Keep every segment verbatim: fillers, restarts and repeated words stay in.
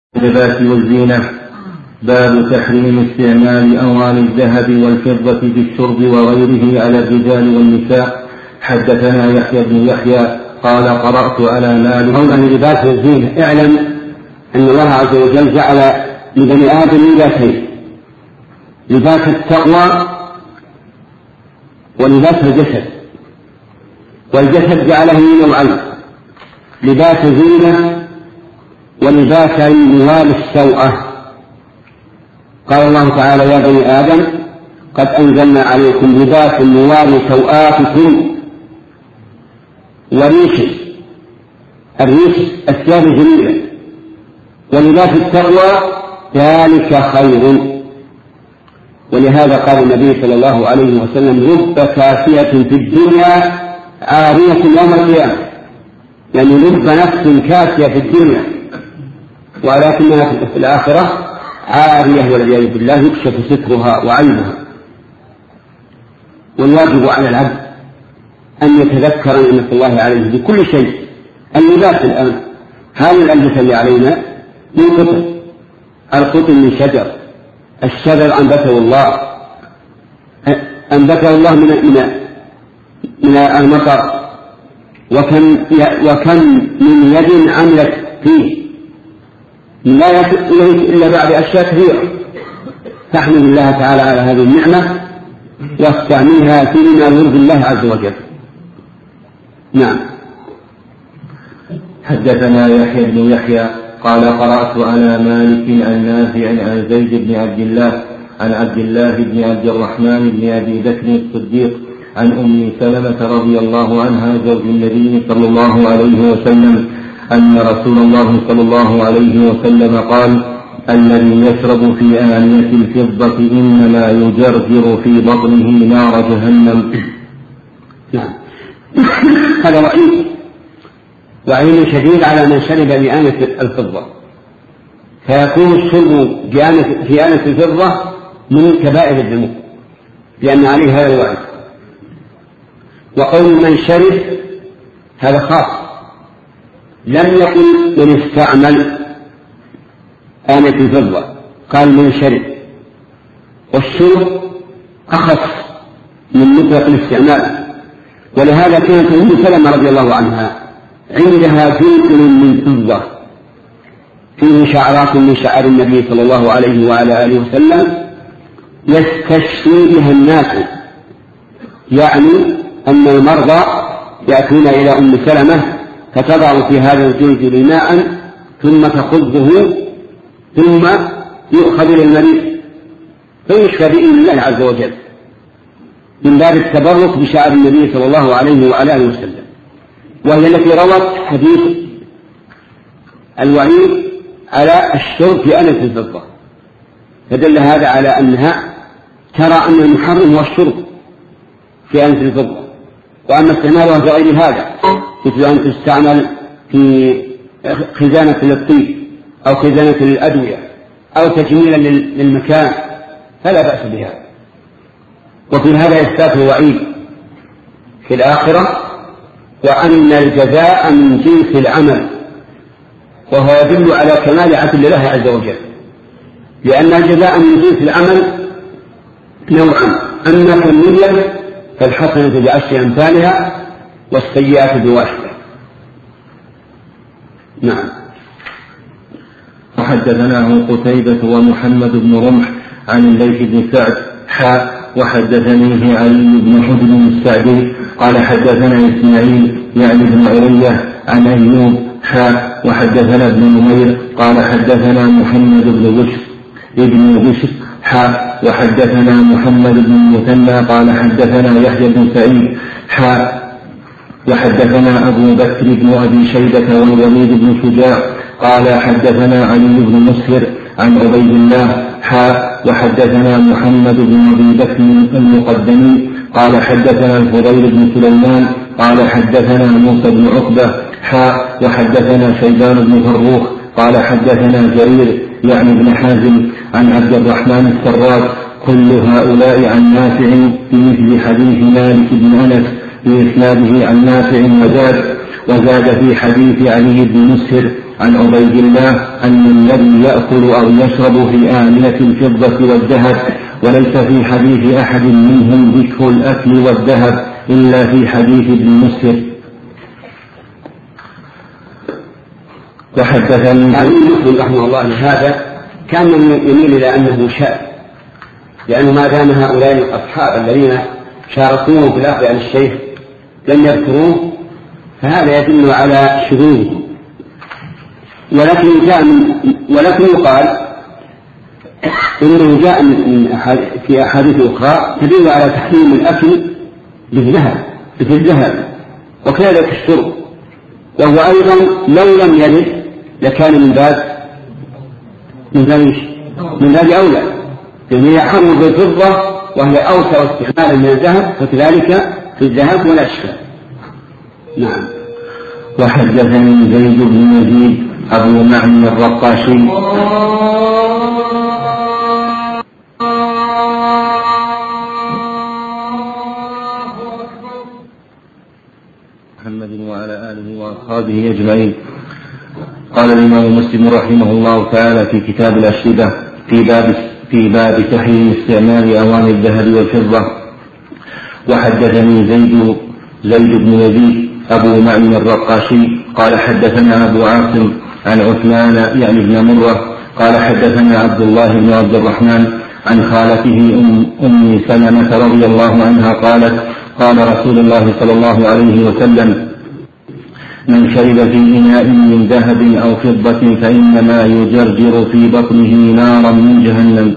اللباس والزينة. باب تحريم استعمال أواني الذهب والفضة في الشرب وغيره على الرجال والنساء. حدثنا يحيى بن يحيى قال قرأت على مالك. قولا اللباس والزينة. اعلم أن الله عز وجل جعل لبني آدم لباسين: لباس التقوى ولباس الجسد. والجسد جعله نوعين: لباس زينة ولباس يواري السوءة. قال الله تعالى: يا بني آدم قد أنزلنا عليكم لباس يواري سوآتكم وريش. الريش الثياب الجميلة. ولباس التقوى ذلك خير. ولهذا قال النبي صلى الله عليه وسلم: رب كاسية في الدنيا عارية يوم القيامة. يعني رب نفس كاسية في الدنيا ولكنها في الآخرة عارية والعياذ بالله يكشف سترها وعيبها. والواجب على العبد أن يتذكر نعمة الله عليه بكل شيء. اللباس الآن هذه الألبسة اللي علينا من قطن، القطن من شجر، الشجر أنبته الله أنبته الله من من من المطر. وكم وكم من يد عملت فيه لا يصل إليه إلا بعد أشياء كثيرة. فاحمد الله تعالى على هذه النعمة واستعملها فيما يرضي الله عز وجل. نعم. حدثنا يحيى بن يحيى قال قرأت على مالك عن نافع عن زيد بن عبد الله عن عبد الله بن عبد الرحمن بن أبي بكر الصديق عن أم سلمة رضي الله عنها زوج النبي صلى الله عليه وسلم أن رسول الله صلى الله عليه وسلم قال: الذي يشرب في آنية الفضة إنما يجرجر في بطنه نار جهنم. نعم. هذا وعيد وعيد شديد على من شرب بآنية الفضة، فيكون الشرب في آنية الفضة من كبائر الذنوب لأن عليه هذا الوعيد. وقول من شرب هذا خاص، لم يقل من استعمل آنية الفضة، قال من شرب. والشرب أخص من مطلق الاستعمال. ولهذا كانت أم سلمة رضي الله عنها عندها جزء من فضة فيه شعرات من شعر النبي صلى الله عليه وعلى آله وسلم يستشفي بها الناس. يعني أن المرضى يأتون إلى أم سلمة فتضع في هذا الجلد ماء ثم تخضه ثم يؤخذ إلى المريض فيشفى بإذن الله عز وجل من باب التبرك بشعر النبي صلى الله عليه وعلى آله وسلم. وهي التي روت حديث الوعيد على الشرب في آنية الفضة، فدل هذا على أنها ترى أن المحرم هو الشرب في آنية الفضة، وأما استعمالها في غير هذا مثل أن تستعمل في خزانة للطيب أو خزانة للأدوية أو تجميلا للمكان فلا بأس بها. وفي هذا إثبات وعيد في الآخرة، وأن الجزاء من جنس العمل، وهو يدل على كمال عدل الله عز وجل، لأن الجزاء من جنس العمل نوعان: أما كمية فالحسنة بعشر أمثالها والسيئات بواحدة. نعم. وحدثناه قتيبة ومحمد بن رمح عن الليث بن سعد حاء وحدثنيه علي بن حجر السعدي قال حدثنا إسماعيل يعني بن علية عن أيوب حاء وحدثنا ابن نمير قال حدثنا محمد بن بشر ابن بشر حاء وحدثنا محمد بن المثنى قال حدثنا يحيى بن سعيد حاء وحدثنا أبو بكر بن أبي شيبة والوليد بن شجاع قال حدثنا علي بن مسهر عن عبيد الله حاء وحدثنا محمد بن أبي بكر المقدمي قال حدثنا الفضيل بن سليمان قال حدثنا موسى بن عقبة حاء وحدثنا شيبان بن فروخ قال حدثنا جرير يعني بن حازم عن عبد الرحمن السراج كل هؤلاء عن نافع بمثل حديث مالك بن أنس بإسناده عن نافع وزاد وزاد في حديث علي بن مسهر عن عبيد الله أن الذي يأكل أو يشرب في آنية الفضة والذهب، وليس في حديث أحد منهم ذكر الأكل والذهب إلا في حديث ابن مسهر. وحدثني مسلم رحمه الله لهذا كان يميل إلى أنه شاذ، لأنه ما دام هؤلاء الأصحاب الذين شاركوه في الأخذ عن الشيخ لم يذكروه فهذا يدل على شذوذه. ولكن جاء من ولكن يقال إنه جاء من في أحاديث أخرى تدل على تحريم الأكل بالذهب بالذهب وكذلك الشرب، وهو أيضا لو لم يرد لكان من باب من باب من باب أولى، لأنه يحرم بالفضة وهي أوسع استعمالا من الذهب، فكذلك في الذهب ولا أشكال. نعم. وحدثني زيد بن يزيد أبو معن الرقاشي محمد وعلى آله وأصحابه أجمعين. قال الإمام مسلم رحمه الله تعالى في كتاب الأشربة في باب في باب تحريم استعمال أواني الذهب والفضة. وحدثني زيد زيد بن يزيد أبو معن الرقاشي قال حدثنا أبو عاصم عن عثمان يعني ابن مرة قال حدثنا عبد الله بن عبد الرحمن عن خالته أم, أم سلمة رضي الله عنها قالت قال رسول الله صلى الله عليه وسلم من شرب في إناء من ذهب أو فضة فإنما يجرجر في بطنه نارا من جهنم.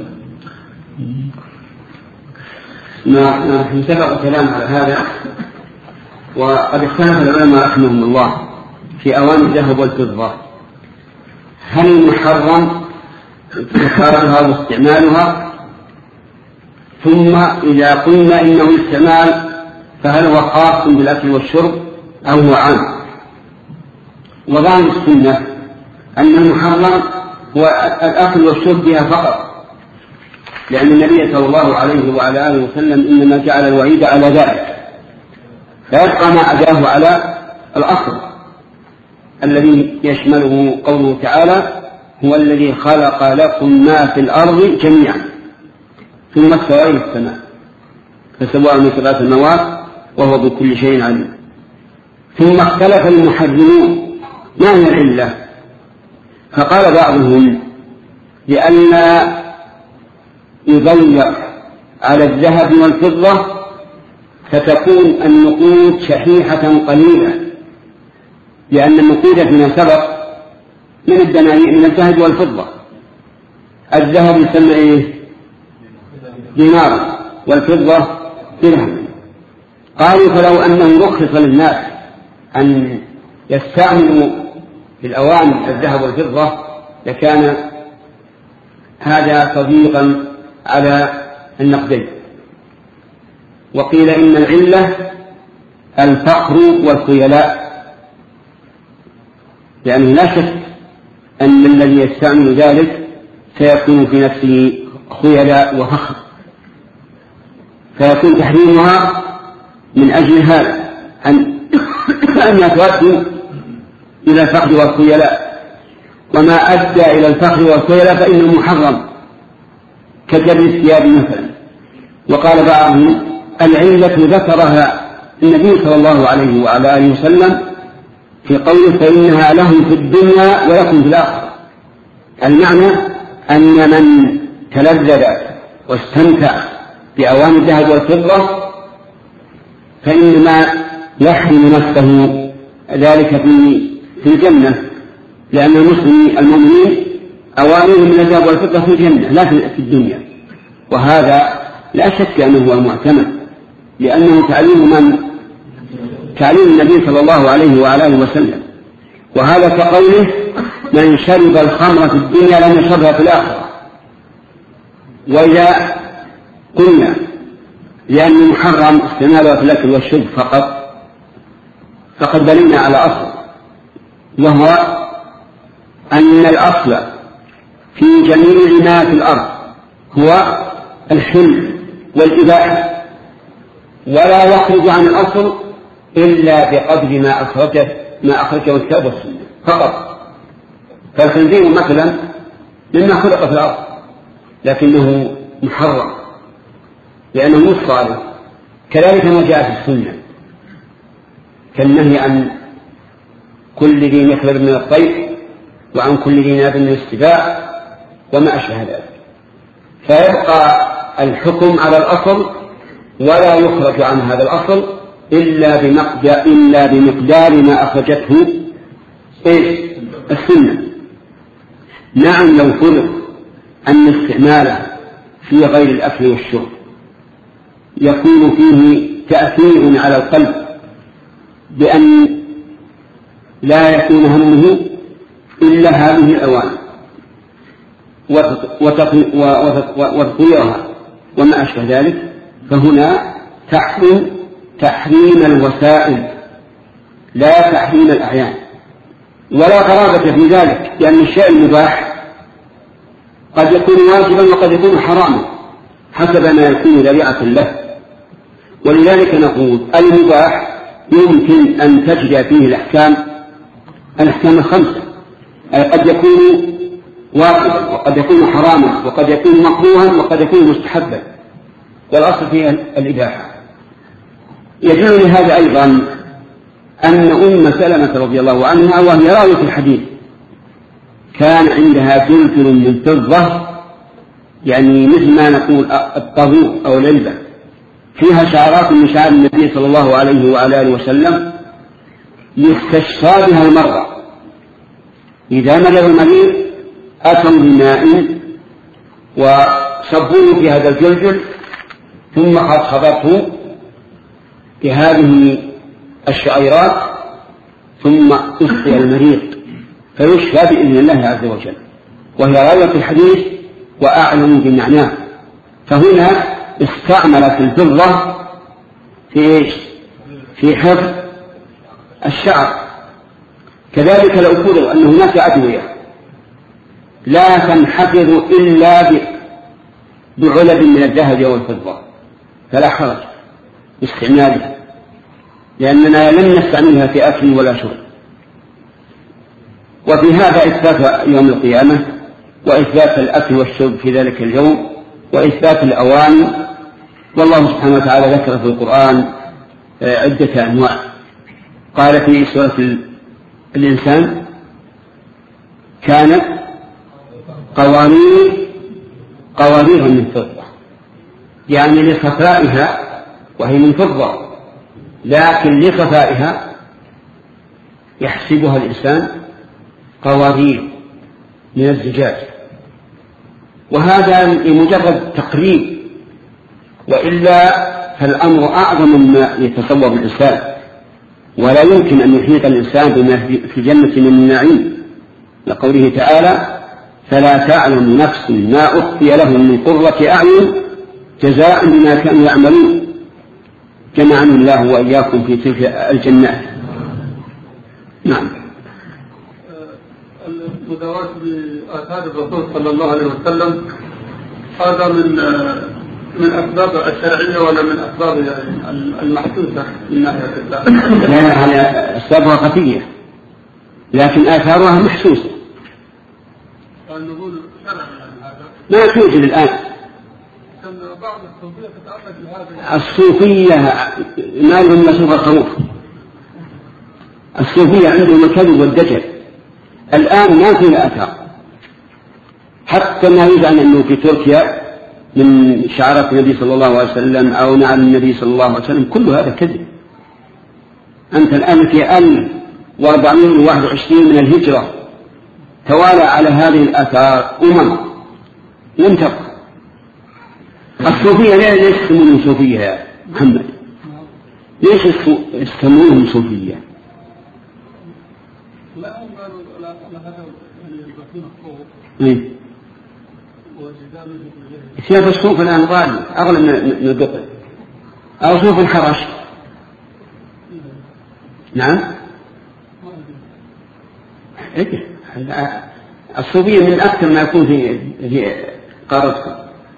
نحن سبق كلام على هذا، وقد اختلف العلماء رحمهم الله في أواني الذهب والفضة، هل المحرم إدخالها واستعمالها؟ ثم إذا قلنا إنه استعمال فهل هو خاص بالأكل والشرب أو هو عام؟ وظاهر السنة أن المحرم هو الأكل والشرب بها فقط، لأن النبي صلى الله عليه وعلى آله وسلم إنما جعل الوعيد على ذلك، لا يبقى ما أداه على الأصل الذي يشمله قوله تعالى هو الذي خلق لكم ما في الأرض جميعا ثم استوى إلى السماء فسواء من سبعة سماوات وهو بكل شيء عليم. ثم اختلف المحرمون ما هي العلة، فقال بعضهم لئلا يضيق على الذهب والفضة فتكون النقود شحيحة قليلة، لأن النقود فيما سبق من الدنانير من الذهب والفضة، الذهب يسمى إيه؟ دينار والفضة درهم. قالوا فلو أنه رخص للناس أن يستعملوا في الأواني الذهب والفضة لكان هذا تضييقا على النقدين. وقيل إن العلة الفقر والخيلاء، لأنه لا شك أن الذي يستعمل ذلك سيكون في نفسه خيلاء وفخر، فيكون تحريمها من أجل هذا أن أنها تؤدي إلى الفقر والخيلاء، وما أدى إلى الفقر والخيلاء فإنه محرم كجر الثياب مثلا. وقال بعضهم العلة ذكرها النبي صلى الله عليه وعلى آله وسلم في قوله فإنها لهم في الدنيا ولكم في الآخرة، المعنى أن من تلذذ واستمتع بأواني الذهب والفضة فإنما يحرم نفسه ذلك في الجنة، لأن المسلمين المؤمنين أوانيهم من الذهب والفضة في الجنة لا في الدنيا، وهذا لا شك أنه هو المعتمد، لأنه تعليم من تعليم النبي صلى الله عليه وعلى آله وسلم. وهذا كقوله من شرب الخمر في الدنيا لم يشربها في الآخرة. وإذا قلنا لأن محرم استعمالها في الأكل والشرب فقط فقد بنينا على أصل، وهو أن الأصل في جميع ما في الأرض هو الحل والإباحة، ولا يخرج عن الأصل إلا بقدر ما أخرجه ما أخرجه الكتاب والسنة فقط. فالخنزير مثلا مما خلق في الأرض لكنه محرم لأنه مش صالح. كذلك ما جاء في السنة كالنهي عن كل ذي مخلب من الطير وعن كل ذي ناب من السباع وما أشبه ذلك. فيبقى الحكم على الأصل ولا يخرج عن هذا الأصل إلا بمقدار, إلا بمقدار ما أخرجته إيه؟ السنة. نعم لو فرض أن استعماله في غير الأكل والشرب يكون فيه تأثير على القلب بأن لا يكون همه إلا هذه الأواني وتطويرها وما أشبه ذلك، فهنا تحريم تحريم الوسائل لا تحريم الأعيان. ولا غرابة في ذلك لأن الشيء المباح قد يكون واجبا وقد يكون حراما حسب ما يكون ذريعة له. ولذلك نقول المباح يمكن أن تجري فيه الأحكام الأحكام الخمسة، أي قد يكون واجبا وقد يكون حراما وقد يكون مكروها وقد يكون مستحبا، والأصل فيها الإباحة. يدل لهذا أيضا أن أم سلمة رضي الله عنها وهي راوية الحديث كان عندها جلجل من فضة، يعني مثل ما نقول الطاغوت أو العلبة، فيها شعرات من شعر النبي صلى الله عليه وعلى آله وسلم يستشفى بها المرضى. إذا مرض المريض أتوا بماء وصبوه في هذا الجلجل ثم خضرته بهذه الشعيرات ثم أسقي المريض فيشفى بإذن الله عز وجل، وهي راوية الحديث وأعلم بمعناه. فهنا استعملت الفضة في إيش؟ في حفظ الشعر. كذلك لو فرض أن هناك أدوية لا تنحفظ إلا بعلب من الذهب والفضة فلا حرج باستعمالها، لأننا لم نستعملها في أكل ولا شرب. وفي هذا إثبات يوم القيامة وإثبات الأكل والشرب في ذلك اليوم وإثبات الأواني. والله سبحانه وتعالى ذكر في القرآن عدة أنواع. قال في سورة الإنسان كانت قوارير قوارير من فضة، يعني لصفائها وهي من فضة، لكن لصفائها يحسبها الإنسان قوارير من الزجاج، وهذا لمجرد تقريب، وإلا فالأمر أعظم مما يتصور الإنسان، ولا يمكن أن يحيط الإنسان بما في الجنة من النعيم، لقوله تعالى فلا تعلم نفس ما أخفي لهم من قرة أعين جزاء بما كانوا يعملون. جمعنا الله وإياكم في تلك الجنات. نعم. المداواة بآثار الرسول صلى الله عليه وسلم هذا من من أسباب الشرعية ولا من أسباب المحسوسة من ناحية الله؟ لا، أسبابها خفية لكن آثارها محسوسة. نقول ما توجد الآن. بعض الصوفية تتعمد بهذا. الصوفية ما لهم مسوق الخروف. الصوفية عندهم الكذب والدجل. الآن ما فيها آثار، حتى ما يزعم أنه في تركيا من شعارات النبي صلى الله عليه وسلم أو نعم النبي صلى الله عليه وسلم، كل هذا كذب. أنت الآن في ألف وأربعمائة وواحد وعشرين من الهجرة توالى على هذه الآثار أمم لم تبقى. الصوفية ليش يسمونهم صوفية يا محمد؟ ليش يسمونهم صوفية؟ لا هم قالوا لا هذا يلبسون الصوف وجدال ثياب الصوف الآن غالي أغلى من القطن أو صوف الحرش. نعم. إيه الصوفية من أكثر ما يكون في في قارتكم.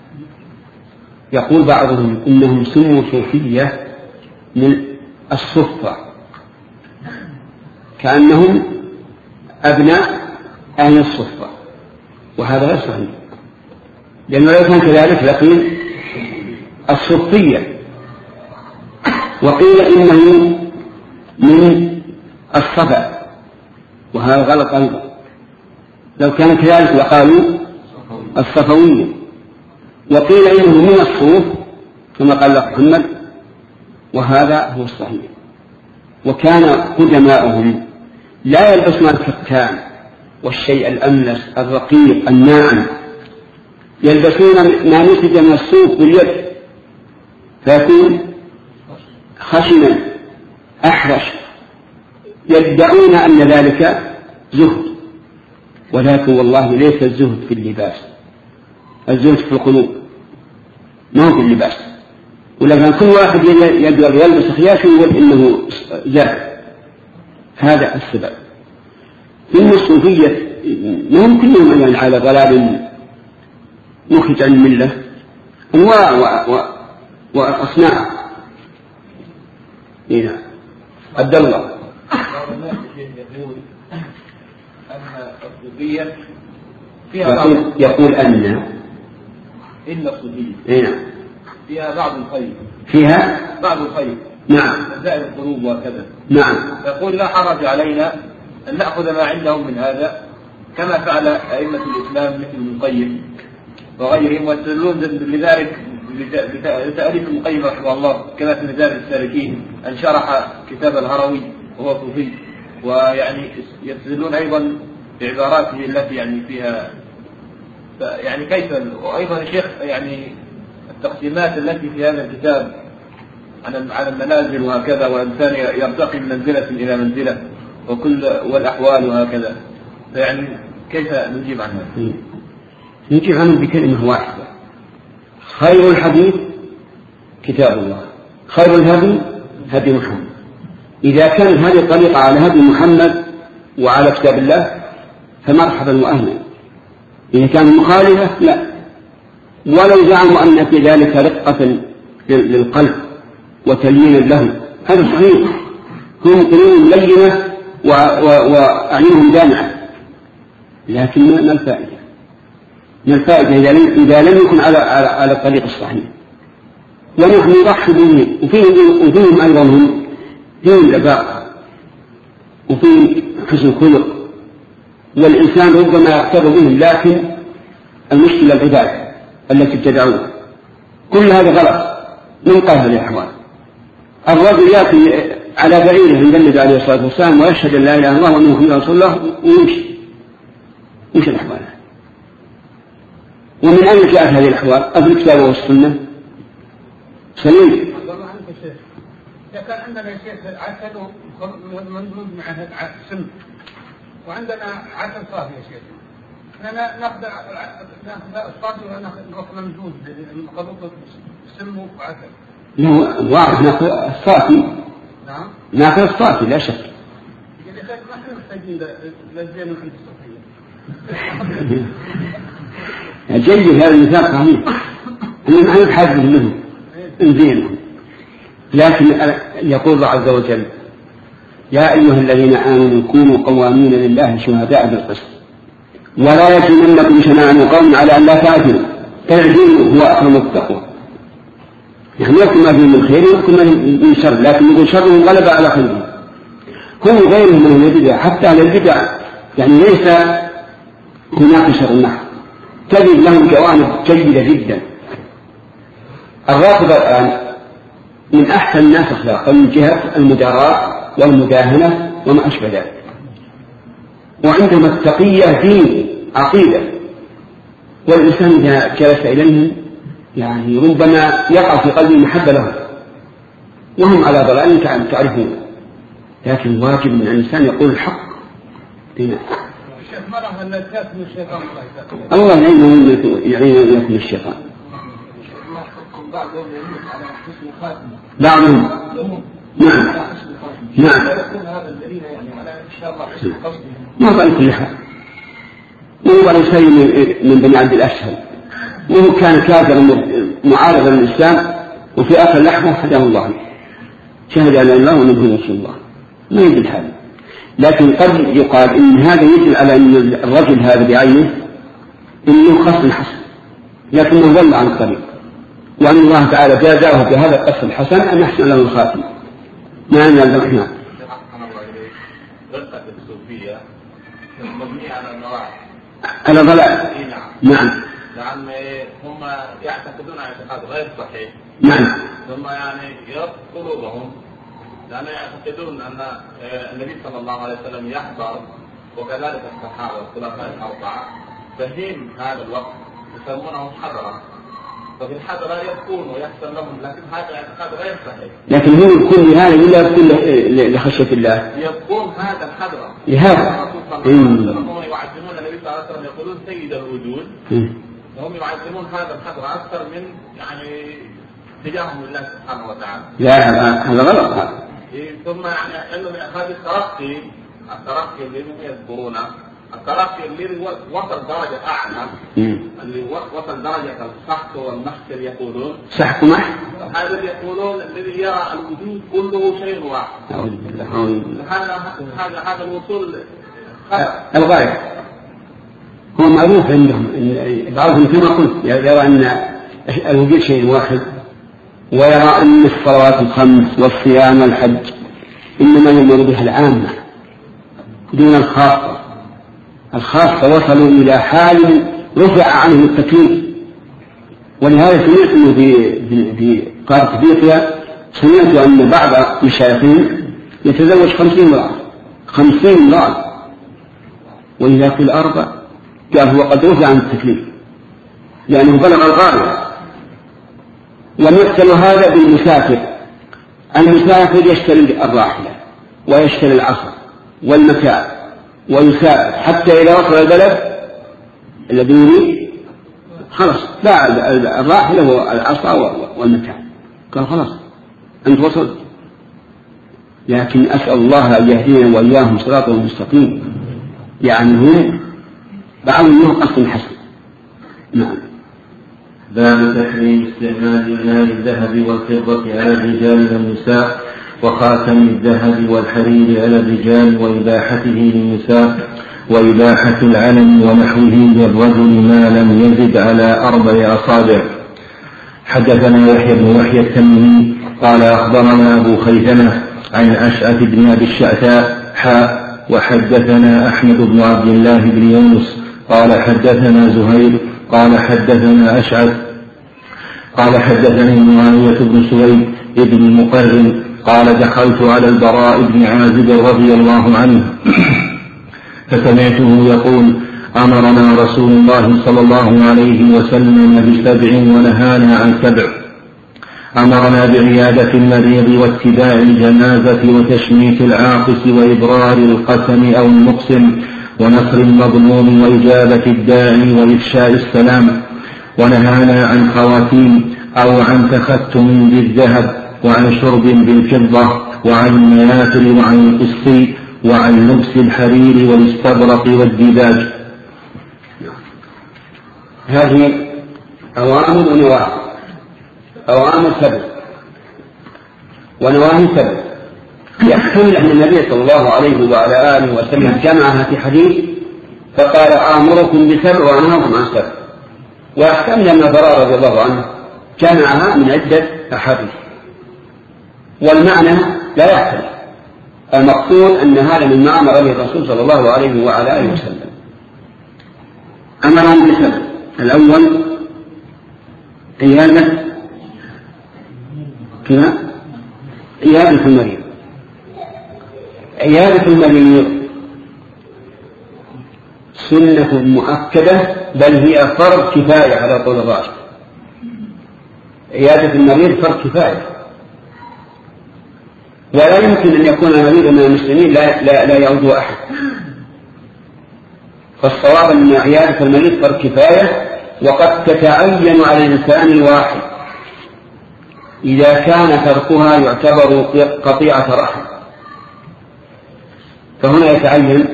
يقول بعضهم إنهم سموا صوفية من الصفة، كأنهم أبناء أهل الصفة، وهذا غير صحيح، لأنه لو كان كذلك لقيل الصفية، وقيل إنه من الصفا، وهذا غلط أيضا. لو كان كذلك لقالوا الصفوية، وقيل إنه من الصوف كما قال محمد، وهذا هو الصحيح. وكان قدماؤهم لا يلبسون الكتان والشيء الأملس الرقيق الناعم، يلبسون ما نسج من الصوف باليد فيكون خشنا أحرش، يدعون أن ذلك زهد، ولكن والله ليس الزهد في اللباس، الزهد في القلوب ما هو في اللباس. ولكن كل واحد يقدر يلبس خياشه يقول إنه زاهد، هذا السبب. ثم الصوفية ما هم كلهم يعني على ضلال مخرج عن الملة، أنواع وأصناع. هنا عبد الله يقول أن الصوفية فيها يقول, يقول أن إن الصوفية هنا فيها بعض الخير، فيها بعض الخير نعم زائد القلوب وكذا. نعم. يقول لا حرج علينا أن نأخذ ما عندهم من هذا، كما فعل أئمة الإسلام مثل ابن القيم وغيرهم، ويستدلون لذلك بتأليف ابن القيم رحمه الله كما في مدارج السالكين أن شرح كتاب الهروي وهو صوفي، ويعني يستدلون أيضا بعباراته التي يعني فيها يعني كيف. وأيضا الشيخ يعني التقسيمات التي في هذا الكتاب عن المنازل وهكذا، والإنسان يرتقي من منزلة إلى منزلة وكل والأحوال وهكذا، فيعني كيف نجيب عنها؟ نجيب عنه بكلمة واحدة: خير الحديث كتاب الله، خير الهدي هدي محمد. إذا كانت هذه الطريقة على هدي محمد وعلى كتاب الله فمرحبا وأهلا. إذا كانت مخالفة لا، ولو زعموا أن في ذلك رقة للقلب وتليين له هذا صحيح، هم قلوبهم لينة وأعينهم دامعة، لكن ما الفائدة؟ ما الفائدة إذا لم يكن على على الطريق الصحيح؟ ونحن نضحي بهم، وفيهم وفيهم أيضا هم فيهم لباقة وفيهم حسن خلق، والإنسان ربما يقتضي بهم، لكن المشكلة العبادة التي ابتدعوها، كل هذا غلط. من قال هذه الأحوال؟ الرجل يأتي على بعيره عند النبي عليه الصلاة والسلام ويشهد أن لا إله إلا الله وأن محمدا رسول الله ويمشي. وش الأحوال؟ ومن أين جاءت هذه الأحوال؟ أهل الكتاب والسنة سليم. إذا كان عندنا يا شيخ عسل ومنزوج مع السم، وعندنا عسل صافي يا شيخ، احنا ناخذ ناخذ الصافي وناخذ منزوج مخلوط السم وعسل. لا واضح ناخذ الصافي. نعم ناخذ الصافي لا شك. يا شيخ ما احنا محتاجين للزين من عند الصوفية. جيد هذا المثال صحيح، أننا ما نتحدث منه زين، لكن يقول الله عز وجل: يا أيها الذين آمنوا كونوا قوامين لله شهداء بالقسط ولا يجرمنكم شنآن قوم على أن لا تعدلوا اعدلوا هو أقرب التقوى. يعني يكون ما فيه من خير ويكون من شر، لكن يقول شرهم غلب على خيرهم. هم غيرهم من البدع، حتى على البدع يعني ليس هناك شر نحو، تجد لهم جوانب جيدة جدا. الرافضة الآن من أحسن الناس أخلاقا من جهة المداراة والمداهنة وما أشبه ذلك، وعندهم التقية دين عقيدة، والإنسان إذا جلس إليهم يعني ربما يقع في قلبه محبة لهم، وهم على ضلال تعرفون، لكن واجب من الإنسان يقول الحق دينا. الله يعينه يعين من الشيطان. بعضهم نعم نعم ما قال كل حال. وهو رسول من بني عبد الأشهل، وهو كان كافرا معارضا للإسلام، وفي آخر لحظة هداه الله، شهد أن الله ومنه رسول الله، ما يدري الحال. لكن قد يقال إن هذا يدل على أن الرجل هذا بعينه إنه قصد حسن لكنه ضل عن الطريق، وأن الله تعالى جازاه بهذا القصد الحسن أن يحسن له الخاتم. ما أن الرحمن على ضلال. نعم. لأن هم يعتقدون اعتقاد غير صحيح. نعم. ثم يعني يرد قلوبهم لأن يعتقدون أن النبي صلى الله عليه وسلم يحضر وكذلك الصحابة والخلفاء الأربعة، فهم هذا الوقت يسمونه حضرة، ففي الحضرة يكون ويحصل لهم، لكن هذا اعتقاد غير صحيح. لكن هو يكون هذا ولا يكون لخشية الله؟ يكون هذا الحضرة لهذا الرسول صلى الله عليه وسلم هم يعظمون النبي صلى الله عليه وسلم، يقولون سيد الوجود، وهم يعظمون هذا الحضرة أكثر من يعني تجاههم لله سبحانه وتعالى. لا هذا غلط هذا. ثم يعني انه هذا الترقي الترقي اللي هم يذكرونه، الترقي اللي وصل درجه اعلى، اللي وصل درجه السحق والمحشر يقولون. سحق ومحشر؟ هذا اللي يقولون الذي يرى الوجود كله شيء واحد. أعوذ بالله. هذا هذا هذا الوصول الغايه. هو معروف عندهم بعضهم كما قلت يرى ان الوجود شيء واحد، ويرى أن الصلوات الخمس والصيام والحج إنما يؤمر بها العامة دون الخاصة. الخاصة وصلوا إلى حال رفع عنهم التكليف، ولهذا سمعت أنه في قارة أفريقيا سمعت أن بعض مشايخين يتزوج خمسين امرأة خمسين امرأة وإذا في الأربع قال هو قد رفع عن التكليف لأنه بلغ الغاية. ومثل هذا بالمسافر. المسافر يشتري الراحلة ويشتري العصا والمتاع ويسافر حتى إذا وصل البلد الذي يريد خلاص باع الراحلة والعصا والمتاع، قال خلاص أنت وصلت. لكن أسأل الله أن يهدينا وإياهم صراطا مستقيم، يعني هم بعضهم له قصد حسن. نعم. باب تحريم استعمال إناء الذهب والفضة على الرجال والنساء وخاتم الذهب والحرير على الرجال وإباحته للنساء وإباحة العلم ونحوه للرجل ما لم يزد على أربع أصابع. حدثنا يحيى بن يحيى التميمي قال أخبرنا أبو خيثمة عن أشعث بن أبي الشعثاء حاء وحدثنا أحمد بن عبد الله بن يونس قال حدثنا زهير قال حدثنا أشعث قال حدثني معاوية بن سويد بن المقرن قال دخلت على البراء بن عازب رضي الله عنه فسمعته يقول أمرنا رسول الله صلى الله عليه وسلم بسبع ونهانا عن سبع. أمرنا بعيادة المريض واتباع الجنازة وتشميت العاقس وإبرار القسم أو المقسم ونصر المظلوم وإجابة الداعي وإفشاء السلام. ونهانا عن خواتيم أو عن تختم بالذهب وعن شرب بالفضة وعن المياتر وعن القسي وعن لبس الحرير والاستبرق والديباج. هذه أوامر ونواهي. أوامر سبع ونواهي سبع. يحتمل أن النبي صلى الله عليه وعلى آله وسلم جمعها في حديث فقال آمركم بسبع وأنهاكم عن سبع، ويحتمل أن البراء رضي الله عنه جمعها من عدة أحاديث، والمعنى لا يختلف. المقصود أن هذا مما أمر به الرسول صلى الله عليه وعلى آله وسلم. أمرهم بسبع. الأول عيادة كذا عيادة المريض. عيادة المريض سنة مؤكدة بل هي فرض كفاية على قول الراجح. عيادة المريض فرض كفاية، ولا يمكن أن يكون مريض من المسلمين لا, لا, لا يعود أحد. فالصواب أن عيادة المريض فرض كفاية، وقد تتعين على الإنسان الواحد إذا كان تركها يعتبر قطيعة رحم. فهنا يتعين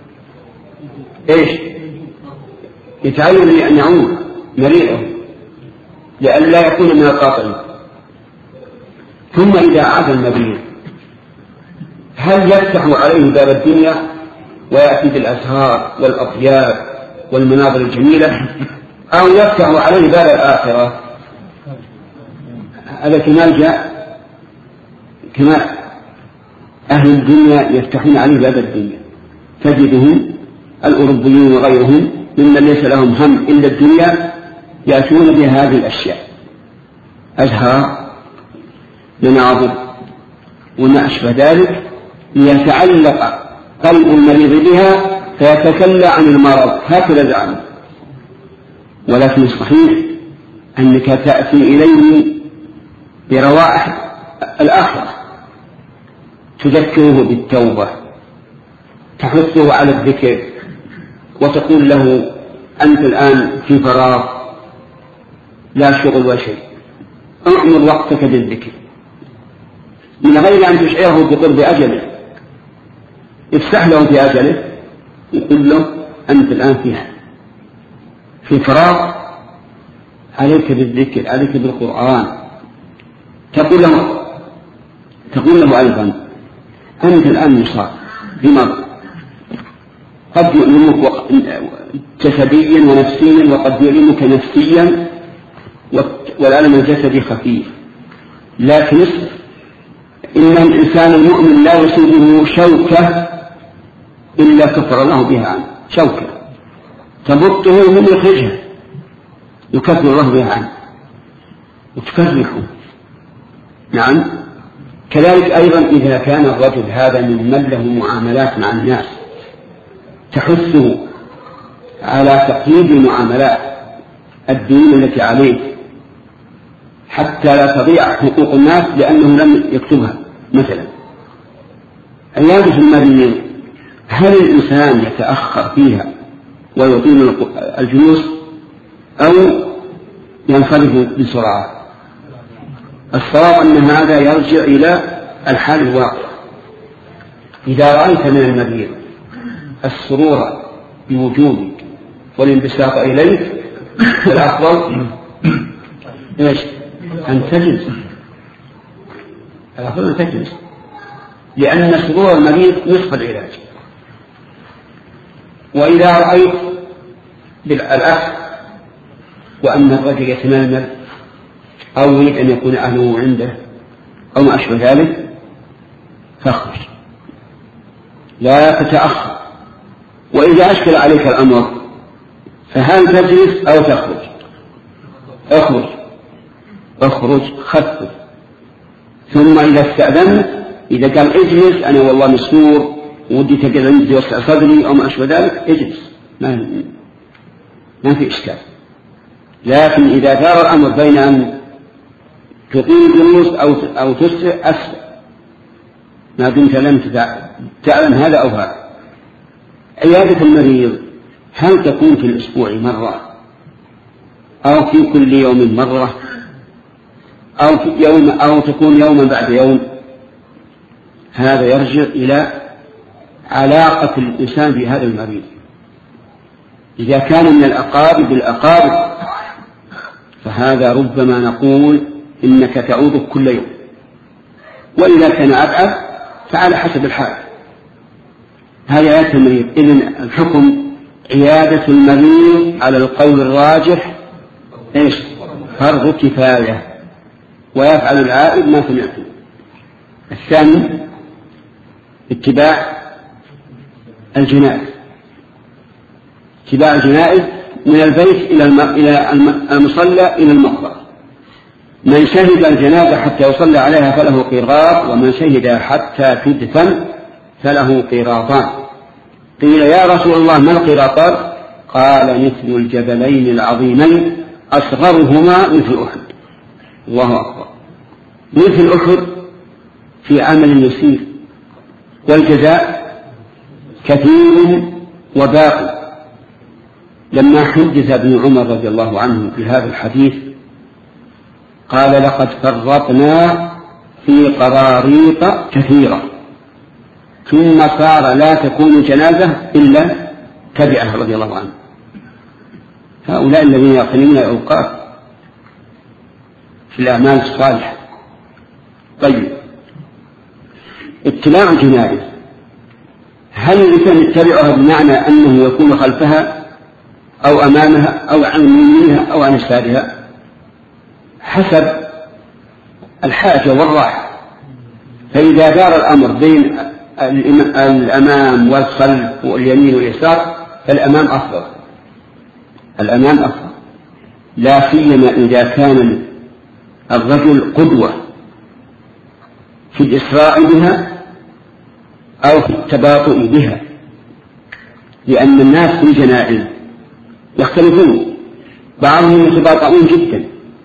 إيش؟ يتعين لأن يعود مريضه لأن لا يكون من القاطعين. ثم إذا عاد المريض هل يفتح عليه باب الدنيا ويأتي بالأزهار والأطياب والمناظر الجميلة، أو يفتح عليه باب الآخرة؟ هذا كمال جاء كما أهل الدنيا يفتحون عليه باب الدنيا، تجدهم الأوروبيون وغيرهم ممن ليس لهم هم إلا الدنيا يأتون بهذه الأشياء، أزهار مناظر وما أشبه ذلك، ليتعلق قلب المريض بها فيتكلى عن المرض، هكذا زعم. ولكن الصحيح أنك تأتي إليه بروائح الآخرة، تذكره بالتوبة، تحثه على الذكر، وتقول له أنت الآن في فراغ لا شغل ولا شيء، أعمر وقتك بالذكر من غير أن تشعره بقرب أجله. افتح له في أجله، يقول له أنت الآن فيها في فراغ، عليك بالذكر، عليك بالقرآن. تقول له تقول له أيضا أنت الآن مصاب بمرض قد يؤلمك جسديا ونفسيا، وقد يؤلمك نفسيا والألم الجسدي خفيف، لكن إن الإنسان المؤمن لا يصيبه شوكة إلا كفر الله بها عنه، شوكة تبطه من يخرجها يكفر الله بها عنه وتفرحه. نعم. كذلك أيضا إذا كان الرجل هذا ممن له معاملات مع الناس تحثه على تقييد المعاملات الدين التي عليه حتى لا تضيع حقوق الناس لأنه لم يكتبها. مثلا عيادة المريض، هل الإنسان يتأخر فيها ويطيل الجلوس أو ينصرف بسرعة؟ الصواب أن هذا يرجع إلى الحال الواقع. إذا رأيت من المريض السرور بوجودك والانبساط إليك، الأفضل إيش؟ أن تجلس. الأفضل أن تجلس، لأن سرور المريض نصف العلاج. وإذا رأيت بالأخ وأن الرجل يتململ أو يريد أن يكون أهله عنده أو ما أشبه ذلك، فاخرج لا تتأخر. وإذا أشكل عليك الأمر فهل تجلس أو تخرج؟ اخرج اخرج خفف. ثم إذا استأذنت، إذا قال اجلس أنا والله مسرور ودي تقل عندي وسع صدري أو ما أشبه ذلك، اجلس، ما, ما في إشكال. لكن إذا دار الأمر بين أن تقيم الجلوس أو أو تسرع، أسرع ما دمت لم تعلم هذا أو هذا. عيادة المريض هل تكون في الأسبوع مرة أو في كل يوم مرة أو في يوم أو تكون يوما بعد يوم؟ هذا يرجع إلى علاقة الإنسان بهذا المريض. إذا كان من الأقارب الأقارب فهذا ربما نقول إنك تعود كل يوم، وإذا كان أبعد فعلى حسب الحال. هذا عيادة المريض. إذن الحكم عيادة المريض على القول الراجح إيش؟ فرض كفاية، ويفعل العائد ما سمعته. الثاني اتباع الجنائز، اتباع الجنائز من البيت إلى المصلى إلى المقبرة. من شهد الجنازة حتى يصلى عليها فله قيراط، ومن شهد حتى تدفن فله قيراطان. قيل يا رسول الله ما القيراطان؟ قال مثل الجبلين العظيمين أصغرهما مثل أحد. الله أكبر. مثل أحد في عمل يسير، والجزاء كثير وباقي. لما حدث ابن عمر رضي الله عنه بهذا الحديث قال لقد فرطنا في قراريط كثيرة، ثم صار لا تكون جنازة إلا تبعه رضي الله عنه. هؤلاء الذين يقيمون الأوقات في الأعمال الصالحة. طيب، اتباع الجنائز هل الإنسان يتبعها بمعنى أنه يكون خلفها أو أمامها أو عن يمينها أو عن يسارها حسب الحاجة والراحة. فإذا دار الأمر بين الأمام والخلف واليمين واليسار فالأمام أفضل، الأمام أفضل، لا سيما إذا كان الرجل قدوة في الإسراع بها أو في التباطؤ بها، لأن الناس في الجنائز يختلفون، بعضهم يتباطؤون جدا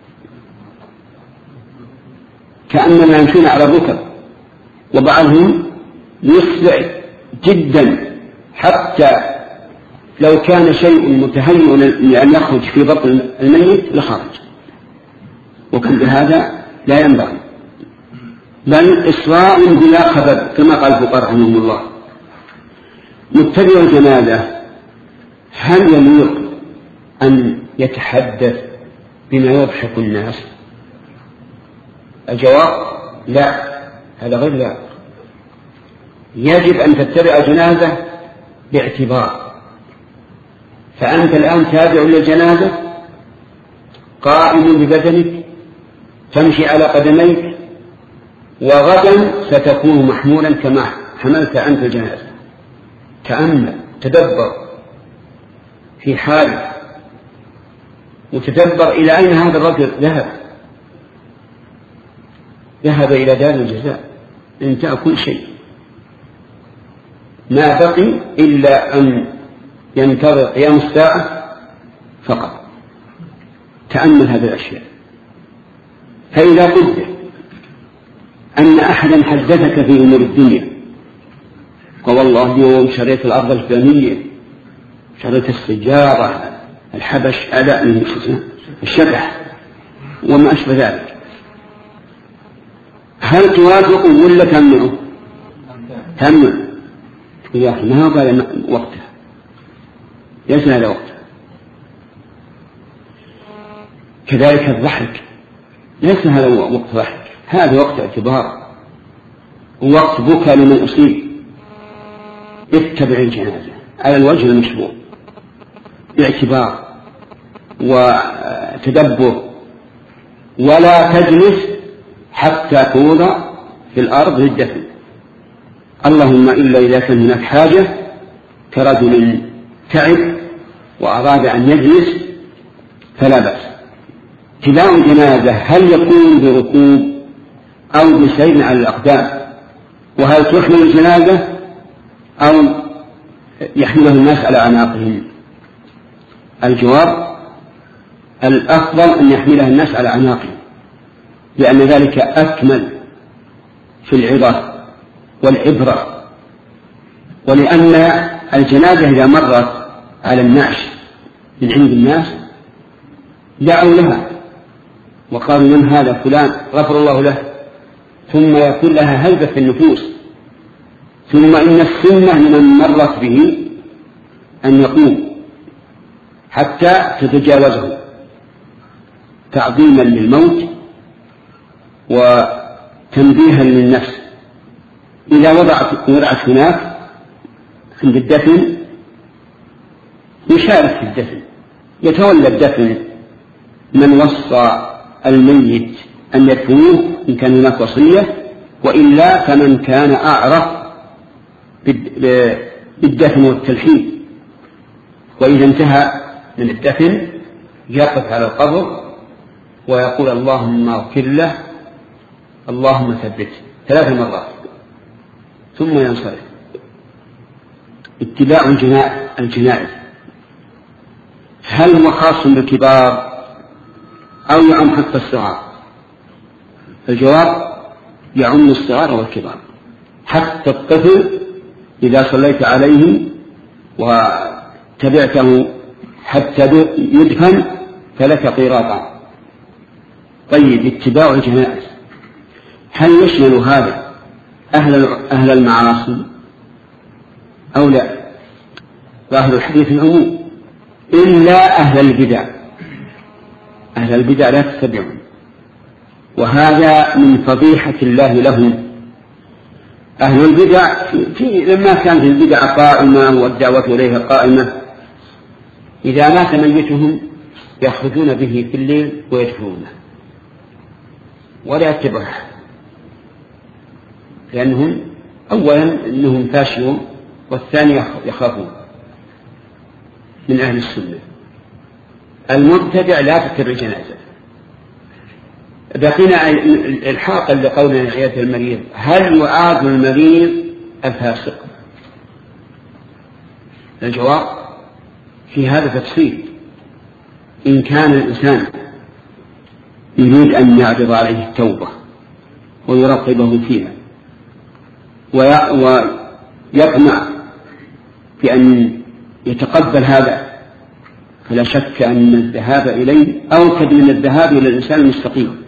كأنما يمشون على الركب، وبعضهم يسرع جدا حتى لو كان شيء متهيئ لأن يخرج في بطن الميت لخرج، وكل هذا لا ينبغي، بل إسراع بلا خبر كما قال الفقهاء رحمهم الله. متبع الجنازة هل يليق أن يتحدث بما يضحك الناس؟ الجواب لا، هذا غير لا. يجب أن تتبع الجنازة باعتبار، فأنت الآن تابع للجنازة قائم ببدنك تمشي على قدميك، وغدا ستكون محمولا كما حملت عنك الجنازة. تأمل، تدبر في حالك، وتدبر إلى أين هذا الرجل ذهب. ذهب إلى دار الجزاء، انتهى كل شيء، ما بقي إلا أن ينتظر قيام الساعة فقط. تأمل هذه الأشياء. فإذا قلت أن أحدا حدثك في أمور الدنيا، والله اليوم شريت الأرض الفلانية، شريت السجارة، الحبش، أداء الشبح وما أشبه ذلك، هل توافق ولا تمنعه؟ تمنع. يا أخي ما هو قال وقتها، ليس هذا وقتها. كذلك الضحك ليس هذا وقت ضحك، هذا وقت اعتبار، وقت بكى لمن أصيب. اتبع الجنازة على الوجه المشروع باعتبار وتدبر، ولا تجلس حتى توضع في الأرض للدفن، اللهم إلا إذا كان هناك حاجة كرجل تعب وأراد أن يجلس فلا بأس. اتباع الجنازة هل يكون بركوب أو بسير على الأقدام؟ وهل تحمل الجنازة أو يحمله الناس على أعناقهم؟ الجواب الأفضل أن يحملها الناس على أعناقهم، لأن ذلك أكمل في العظة والعبرة، ولأن الجنازة إذا مرت على النعش من عند الناس دعوا لها وقالوا من هذا؟ فلان غفر الله له، ثم يكون لها هيبة في النفوس. ثم إن السنة لمن مرت به أن يقوم حتى تتجاوزه تعظيما للموت وتنبيها للنفس. إذا وضعت وضعت هناك عند الدفن يشارك في الدفن، يتولى الدفن من وصى الميت أن يدفنوه إن كان هناك وصية، وإلا فمن كان أعرف بالدفن والتلحين. وإذا انتهى من الدفن يقف على القبر ويقول اللهم اغفر له، اللهم ثبته ثلاث مرات، ثم ينصرف. اتباع الجنائز هل هو خاص بالكبار أو يعم حتى الصغار؟ الجواب يعم الصغار والكبار، حتى الطفل إذا صليت عليه وتبعته حتى يدفن فلك قيراطا. طيب، اتباع الجنائز هل يشمل هذا أهل أهل المعاصي أو لا؟ ظاهر الحديث العموم، إلا أهل البدع. أهل البدع لا تتبعون، وهذا من فضيحة الله لهم، أهل البدع في لما كانت البدع قائمة والدعوة إليها قائمة إذا مات ميتهم يخرجون به في الليل ويدفنونه ولا يتبعه، لأنهم أولا أنهم فاشلون، والثاني يخافون من أهل السنة. المبتدع لا تكر جنازة. بقينا الحاقا لقولنا عيادة المريض، هل يعاد المريض الفاسق؟ الجواب في هذا تفصيل. إن كان الإنسان يريد أن يعرض عليه التوبة ويرقبه فيها ويقنع بأن يتقبل هذا، فلا شك أن الذهاب إليه أوكد من الذهاب إلى الإنسان المستقيم،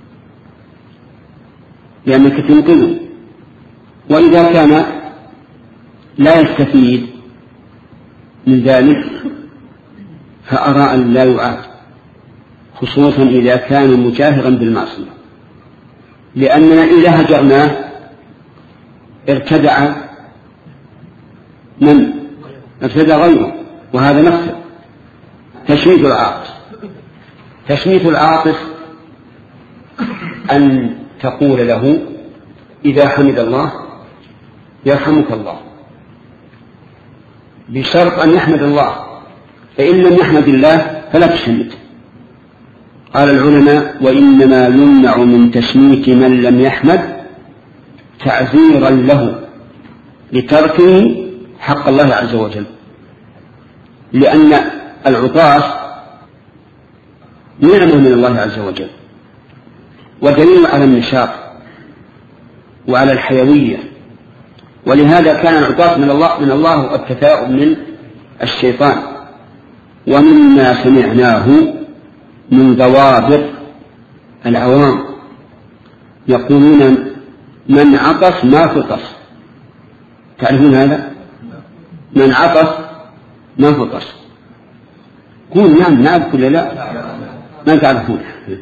لأنك تنقذه. وإذا كان لا يستفيد من ذلك فأرى أن لا يعاد، خصوصا إذا كان مجاهرا بالمعصية، لأننا إذا هجرناه ارتدع من ارتدع غيره، وهذا نفسه تشميت العاطف. تشميت العاطف أن تقول له إذا حمد الله يرحمك الله، بشرط أن يحمد الله، فإن لم يحمد الله فلا تشمت. قال العلماء: وإنما يمنع من تشميت من لم يحمد تعزيرا له لتركه حق الله عز وجل، لأن العطاس نعمة من الله عز وجل ودليل على النشاط وعلى الحيوية، ولهذا كان العطاس من الله من الله والتثاؤب من الشيطان. ومما سمعناه من ضوابط العوام يقولون من عطس ما فطس. تعرفون هذا؟ من عطس ما فطس. قول نعم نعرف ولا لا؟ ما تعرفون.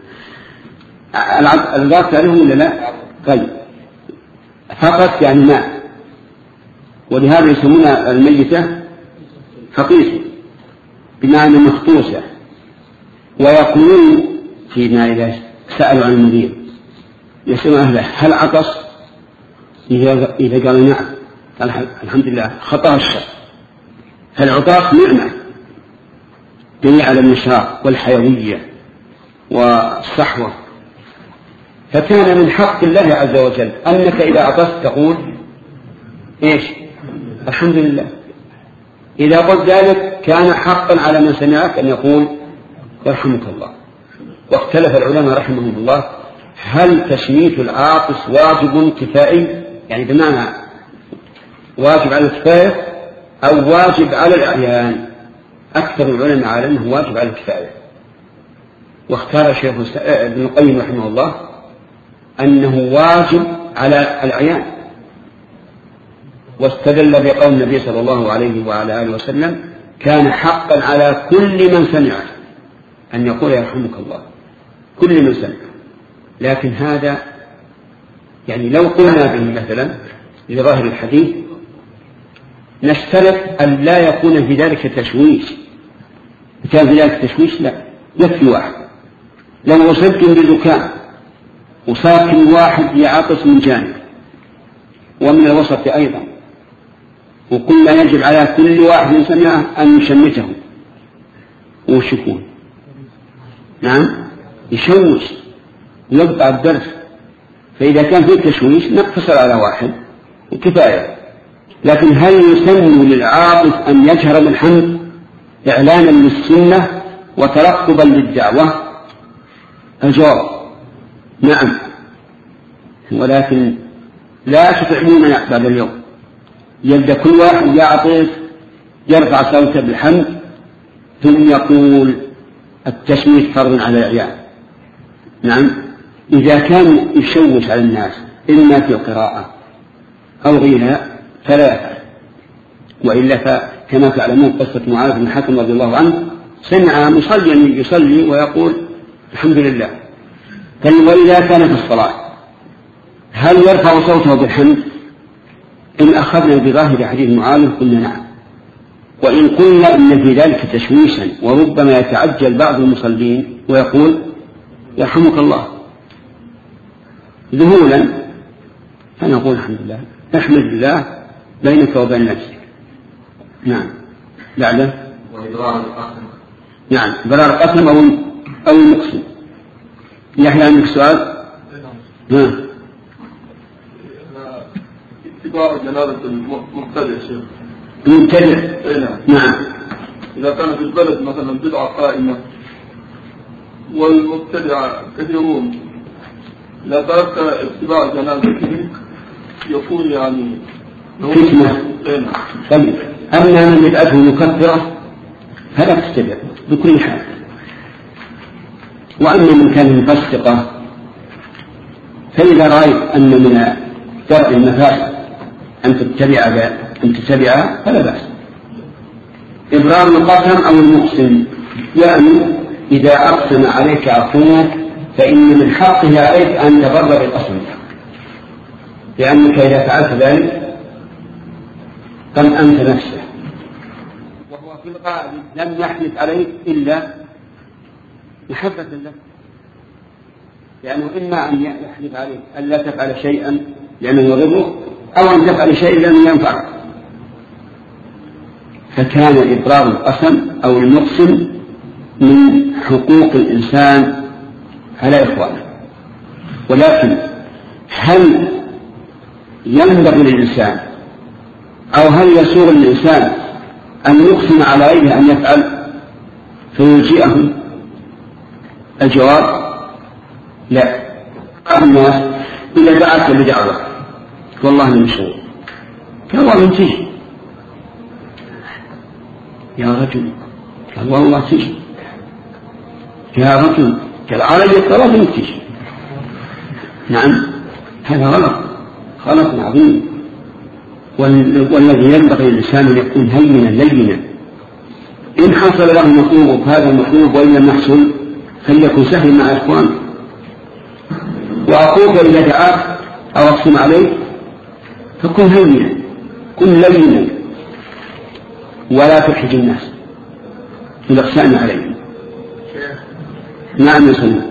العطس تعرفون ولا لا؟ طيب، فقط يعني ماء، ولهذا يسمون الميتة فقيسة بمعنى مخطوسة. ويقولون فيما إذا سألوا عن المريض يسألون أهله هل عطس؟ إذا قالوا نعم قال الحمد لله خطأ الشر. فالعطاس نعمة دليل على النشاط والحيوية والصحوة. فكان من حق الله عز وجل أنك إذا عطست تقول إيش؟ الحمد لله. إذا قلت ذلك كان حقا على من سمعك أن يقول يرحمك الله. واختلف العلماء رحمهم الله هل تشميت العاطس واجب كفائي، يعني بمعنى واجب على الكفاية أو واجب على الأعيان؟ أكثر العلماء على أنه واجب على الكفاية. واختار شيخ ابن القيم رحمه الله أنه واجب على الأعيان، واستدل بقول النبي صلى الله عليه وعلى آله وسلم كان حقا على كل من سمعه أن يقول يرحمك الله، كل من سمعه. لكن هذا يعني لو قلنا به مثلا لظاهر الحديث نشترط أن لا يكون في ذلك تشويش. كان في ذلك تشويش لا، يكفي واحد. لو وصلتم بدكان وساكن واحد يعطس من جانب ومن الوسط أيضا، وقلنا يجب على كل واحد من سمعه أن يشمته ويشكون، نعم يشوش ويبقى الدرس. فإذا كان فيه تشويش نقتصر على واحد وكفاية. لكن هل يسن للعاطف أن يجهر بالحمد إعلانا للسنة وترقبا للدعوة؟ الجواب نعم، ولكن لا تطعمون بعد اليوم. يبدأ كل واحد يعطف يرفع صوته بالحمد ثم يقول التشميت فرض على العيان. نعم، إذا كان يشوش على الناس إما في القراءة أو غيرها فلا يفعل. وإلا فكما تعلمون قصة معاذ بن الحكم رضي الله عنه سمع مصليا يصلي ويقول الحمد لله. قال وإذا كان في الصلاة هل يرفع صوته بالحمد إن أخذنا بظاهر حديث معاذ قلنا نعم، وإن قلنا إن في ذلك تشويشا وربما يتعجل بعض المصلين ويقول يرحمك الله ذهولا، فنقول الحمد لله احمد الله بينك وبين نفسك. نعم. بعده وإبرار القسم. نعم، إبرار القسم أو أو المقسم. يحيى عندك سؤال؟ نعم. اتباع جنازة المبتدع شيخ. المبتدع. نعم. إذا كان في البلد مثلا بدعة قائمة والمبتدع كثيرون، إذا تركت اتباع جنازته يكون يعني فتنة. طيب، أما من بدعته مكفرة فلا تتبع بكل حال، وأما من كان مفسقة فإذا رأيت أن من درء المفاسد أن تتبع أن تتبعها فلا بأس. إبرار القسم أو المقسم، يعني إذا أقسم عليك أخوك فإن من حقه عليك أن تبر بالقسم، لأنك إذا فعلت ذلك قد أنت نفسه، وهو في الغالب لم يحلف عليك إلا محبة لك، لأنه إما أن يحلف عليك أن لا تفعل شيئا لأنه يضرك، أو أن تفعل شيئا لأنه ينفعك. فكان إبرار القسم أو المقسم من حقوق الإنسان على إخوانه. ولكن هل ينبغي للإنسان أو هل يسوغ للإنسان أن يقسم على غيره أن يفعل فيلجئه؟ الجواب لا. الناس إذا دعت بدعوة والله من مشغول، قال والله تجي يا رجل، قال والله تجي يا رجل، قال علي الطلب تجي. نعم، هذا غلط، غلط عظيم. والذي ينبغي للإنسان أن يكون هينا لينا، إن حصل له مطلوب هذا المطلوب وإن لم يحصل فليكن سهل مع إخوانه. وأخوك إذا دعاك أو أقسم عليك فكن هينا، كن لينا، ولا تحرج الناس بالإقسام عليهم. نعم يسلم.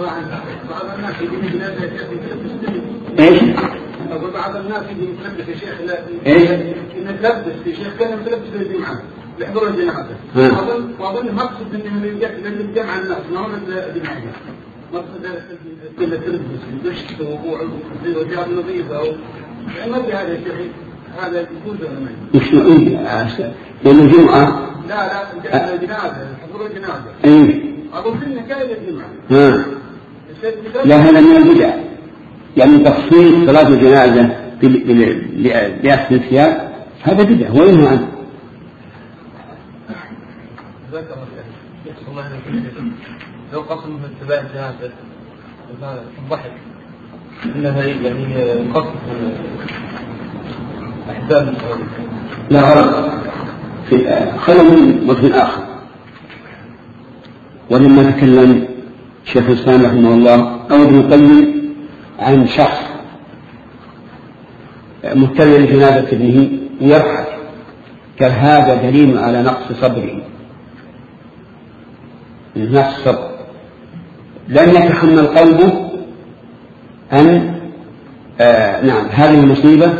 ايش؟ أقول بعض الناس اللي متلبس يا شيخ ايش؟ متلبس يا شيخ كان متلبس للجمعة لحضور الجنازة. أظن وأظن مقصد إنهم يجمع الناس ما هو الجمعة، مقصد التلبس الدشت وجاب نظيفة أو ما في هذا يا شيخ، هذا يجوز ولا ما يجوز؟ مش يوم الجمعة؟ لا لا الجنازة حضور الجنازة. ايه. أظن إنه كان الجمعة. ها. لا، هذا من البدع، يعني تخصيص صلاة الجنازة بأحسن الثياب هذا بدعة وينهى عنه. لو قسم في اتباع الجنازة الضحك إنها يعني قسم أحزاب لا غلط، خلوا من وجه آخر. ولما تكلم شيخ الإسلام رحمه الله أو ابن القيم عن شخص مبتلى لجنازة ابنه ويضحك، قال هذا دليل على نقص صبره، نقص صبر، لم يتحمل قلبه أن آه نعم هذه المصيبة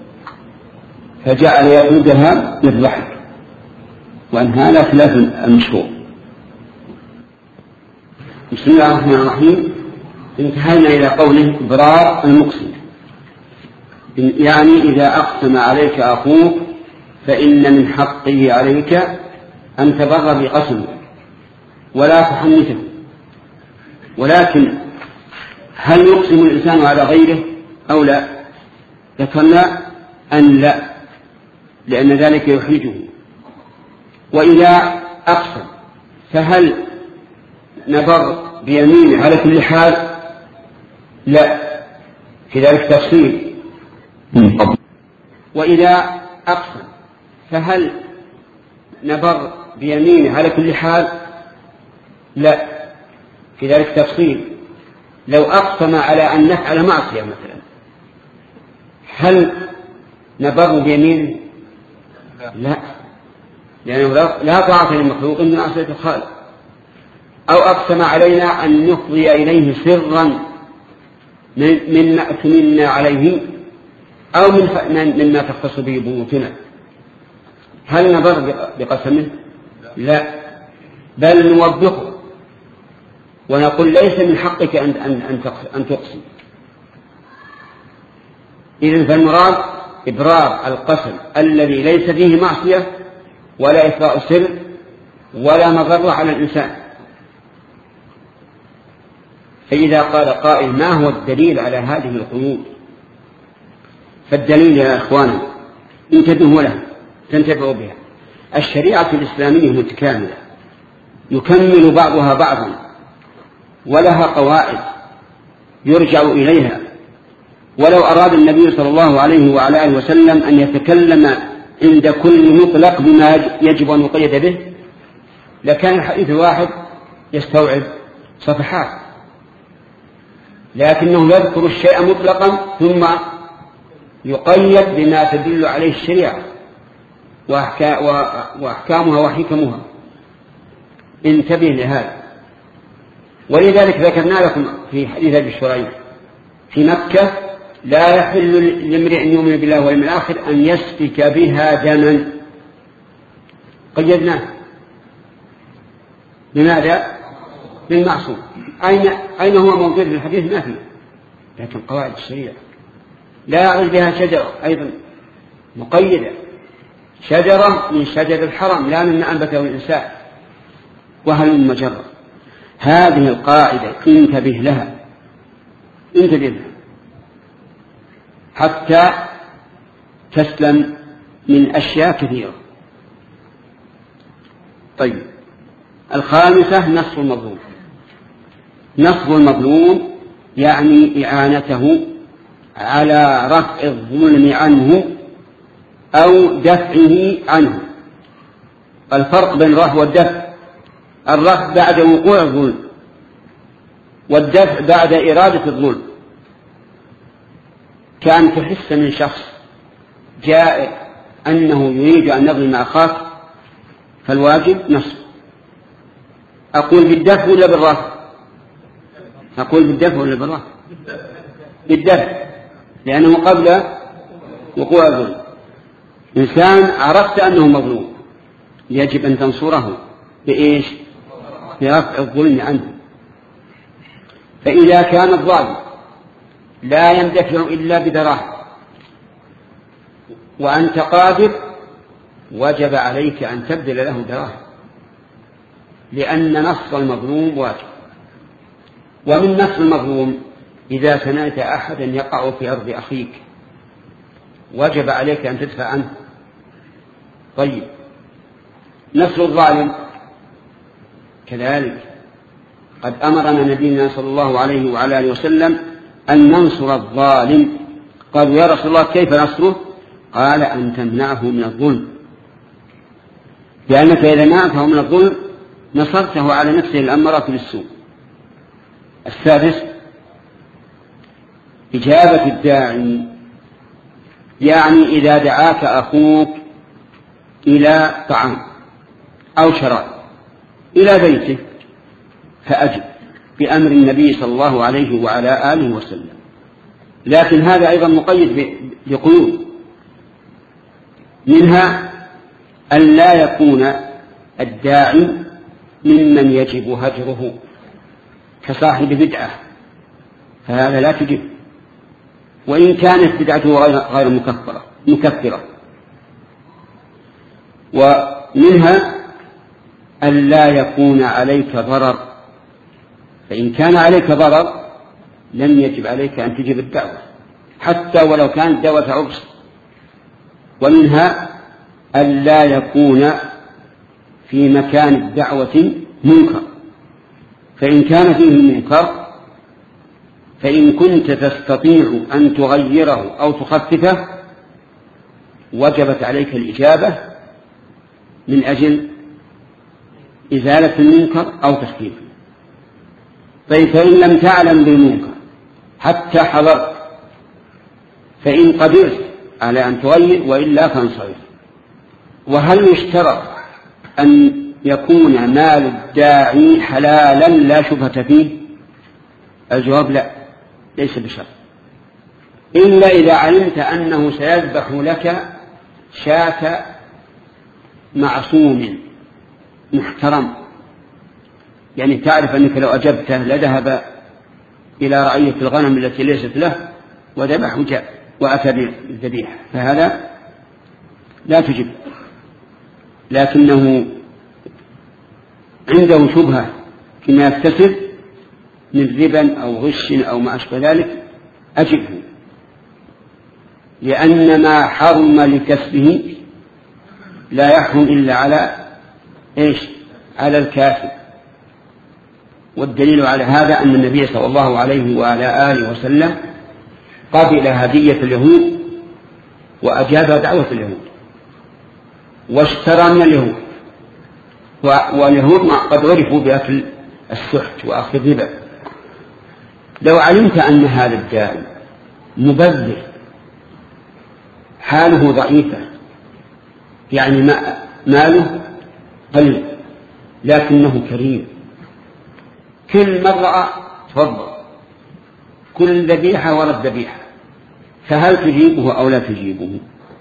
فجعل يأخذها بالضحك، وأن هذا خلاف المشروع. بسم الله الرحمن الرحيم. انتهينا إلى قوله إبرار المقسم، يعني إذا أقسم عليك أخوك فإن من حقه عليك أن تبر بقسمه ولا تحنثه. ولكن هل يقسم الإنسان على غيره أو لا؟ ذكرنا أن لا، لأن ذلك يحرجه. وإذا أقسم فهل نبر بيمينه على كل حال؟ لا، في ذلك تفصيل. وإذا أقسم فهل نبر بيمينه على كل حال؟ لا، في ذلك تفصيل. لو أقسم على أن نفعل معصية مثلا هل نبر بيمينه؟ لا، لأنه لا طاعة للمخلوق من معصية الخالق. أو أقسم علينا أن نفضي إليه سرا مما أتمنى عليه أو من مما تختص به بيوتنا، هل نبر بقسمه؟ لا، بل نوبخه ونقول ليس من حقك أن أن تقسم. إذن فالمراد إبرار القسم الذي ليس فيه معصية ولا إفراء سر ولا مضرة على الإنسان. فإذا قال قائل ما هو الدليل على هذه القيود؟ فالدليل يا إخوانا انتبهوا له تنتبهوا بها. الشريعة الإسلامية متكاملة يكمل بعضها بعضا ولها قواعد يرجع إليها. ولو أراد النبي صلى الله عليه وعلى آله وسلم أن يتكلم عند كل مطلق بما يجب أن يقيد به لكان الحديث الواحد يستوعب صفحات، لكنه يذكر الشيء مطلقا ثم يقيد بما تدل عليه الشريعة وأحكامها وحكمها. انتبه لهذا. ولذلك ذكرنا لكم في حديث أبي شريح في مكة لا يحل لامرئ يؤمن بالله واليوم الآخر أن يسفك بها دما، قيدناه بماذا؟ بالمعصوم. أين أين هو موجود في الحديث؟ ما فيه، لكن قواعد الشريعة لا يعرض بها شجرة أيضا مقيدة، شجرة من شجر الحرم لا من أنبته الإنسان، وهل مجرة. هذه القاعدة انتبه لها انتبه لها حتى تسلم من أشياء كثيرة. طيب، الخامسة نصر المظلوم. نصر المظلوم يعني إعانته على رفع الظلم عنه أو دفعه عنه. الفرق بين الرفع والدفع: الرفع بعد وقوع الظلم، والدفع بعد إرادة الظلم. كان تحس من شخص جاء أنه يريد أن يظلم أخاك فالواجب نصر. أقول بالدفع ولا بالرفع؟ أقول بالدفع ولا بالرفع؟ بالدفع، لأنه قبل وقوع الظلم. إنسان عرفت أنه مظلوم يجب أن تنصره بإيش؟ برفع الظلم عنه. فإذا كان الظالم لا يندفع إلا بدراهم وأنت قادر وجب عليك أن تبذل له دراهم، لأن نصر المظلوم واجب. ومن نصر المظلوم إذا سمعت أحدا يقع في أرض أخيك وجب عليك أن تدفع عنه. طيب، نصر الظالم كذلك قد أمرنا نبينا صلى الله عليه وعلى آله وسلم أن ننصر الظالم. قالوا يا رسول الله كيف نصره؟ قال أن تمنعه من الظلم، لأنك إذا منعته من الظلم نصرته على نفسه الأمارة بالسوء. السادس إجابة الداعي، يعني إذا دعاك أخوك إلى طعام أو شراب إلى بيته فأجب بأمر النبي صلى الله عليه وعلى آله وسلم. لكن هذا أيضا مقيد بقيود، منها أن لا يكون الداعي ممن يجب هجره كصاحب بدعة، فهذا لا تجب وإن كانت بدعته غير مكفرة مكفرة. ومنها أن لا يكون عليك ضرر، فإن كان عليك ضرر لم يجب عليك أن تجيب الدعوة حتى ولو كانت دعوة عرس. ومنها أن لا يكون في مكان الدعوة منكر، فإن كان فيه منكر فإن كنت تستطيع أن تغيره أو تخففه وجبت عليك الإجابة من أجل إزالة المنكر أو تخفيفه. طيب، فإن لم تعلم بالمنكر حتى حضرت فإن قدرت على أن تغير وإلا فانصرف. وهل يشترط أن يكون مال الداعي حلالا لا شبهة فيه؟ الجواب لا، ليس بشرط، إلا إذا علمت أنه سيذبح لك شاة معصوم محترم، يعني تعرف أنك لو أجبته لذهب إلى رعية الغنم التي ليست له وذبح وجاء وأتى بالذبيحة، فهذا لا تجب. لكنه عنده شبهة فيما يكتسب من ربا أو غش أو ما أشبه ذلك أجبه، لأن ما حرم لكسبه لا يحرم إلا على إيش؟ على الكافر. والدليل على هذا أن النبي صلى الله عليه وعلى آله وسلم قبل هدية اليهود وأجاب دعوة اليهود واشترى من اليهود، واليهود قد عرفوا بأكل السحت وأخذ الربا. لو علمت أن هذا الداعي مبذر حاله ضعيفة، يعني ماله قليل لكنه كريم، كل مرة تفضل، كل ذبيحة ورد ذبيحة، فهل تجيبه أو لا تجيبه؟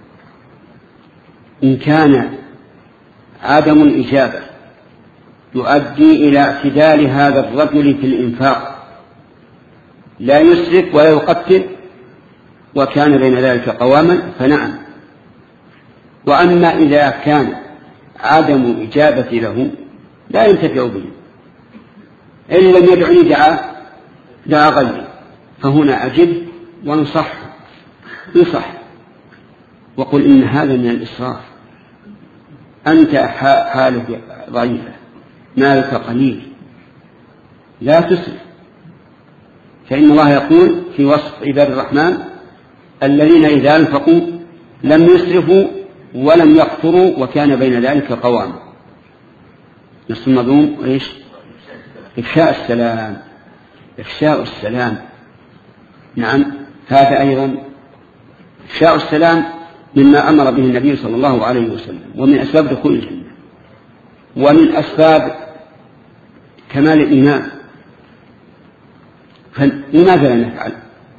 إن كان عدم الإجابة يؤدي إلى اعتدال هذا الرجل في الإنفاق، لا يسرف ولا يقتل وكان بين ذلك قواما، فنعم. وأما إذا كان عدم إجابة له لا ينتفع به، إن لم يدعني دعا دعا غيري، فهنا أجب وانصح انصح وقل إن هذا من الإسراف، أنت حالك ضعيفة، مالك قليل، لا تسرف. فإن الله يقول في وصف عباد الرحمن الذين إذا أنفقوا لم يسرفوا ولم يقتروا وكان بين ذلك قواما. نص المظلوم إيش؟ إفشاء السلام، إفشاء السلام. نعم، هذا أيضا إفشاء السلام مما أمر به النبي صلى الله عليه وسلم، ومن أسباب دخول الجنة، ومن أسباب كمال الإيمان. فلماذا لا نفعل؟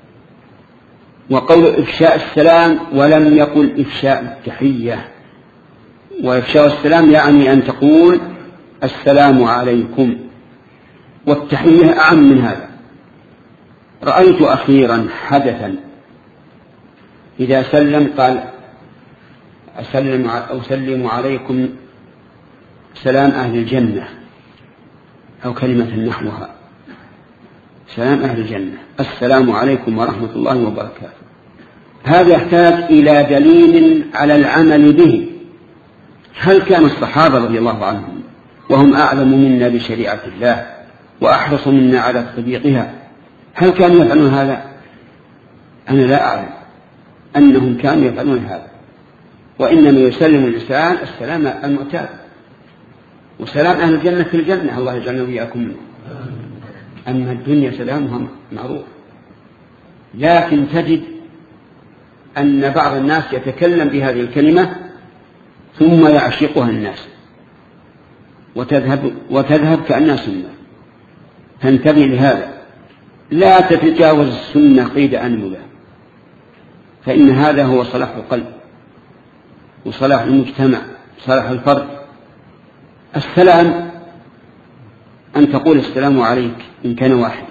وقول إفشاء السلام ولم يقل إفشاء التحية. وإفشاء السلام يعني أن تقول السلام عليكم، والتحية أعم من هذا. رأيت أخيرا حدثا إذا سلم قال أسلم أو سلم عليكم سلام أهل الجنة، أو كلمة نحوها، سلام أهل الجنة، السلام عليكم ورحمة الله وبركاته. هذا يحتاج إلى دليل على العمل به. هل كان الصحابة رضي الله عنهم وهم أعلم منا بشريعة الله وأحرص منا على تطبيقها، هل كانوا يفعلون هذا؟ أنا لا أعلم أنهم كانوا يفعلون هذا، وإنما يسلم الإنسان السلام المعتاد، وسلام أهل الجنة في الجنة، الله يجعلنا وإياكم منه. أما الدنيا سلامها معروف، لكن تجد أن بعض الناس يتكلم بهذه الكلمة ثم يعشقها الناس وتذهب, وتذهب كأنها سنة. فانتبه لهذا، لا تتجاوز السنة قيد أنملة، فإن هذا هو صلاح القلب وصلاح المجتمع، صلاح الفرد. السلام أن تقول السلام عليك إن كان واحد،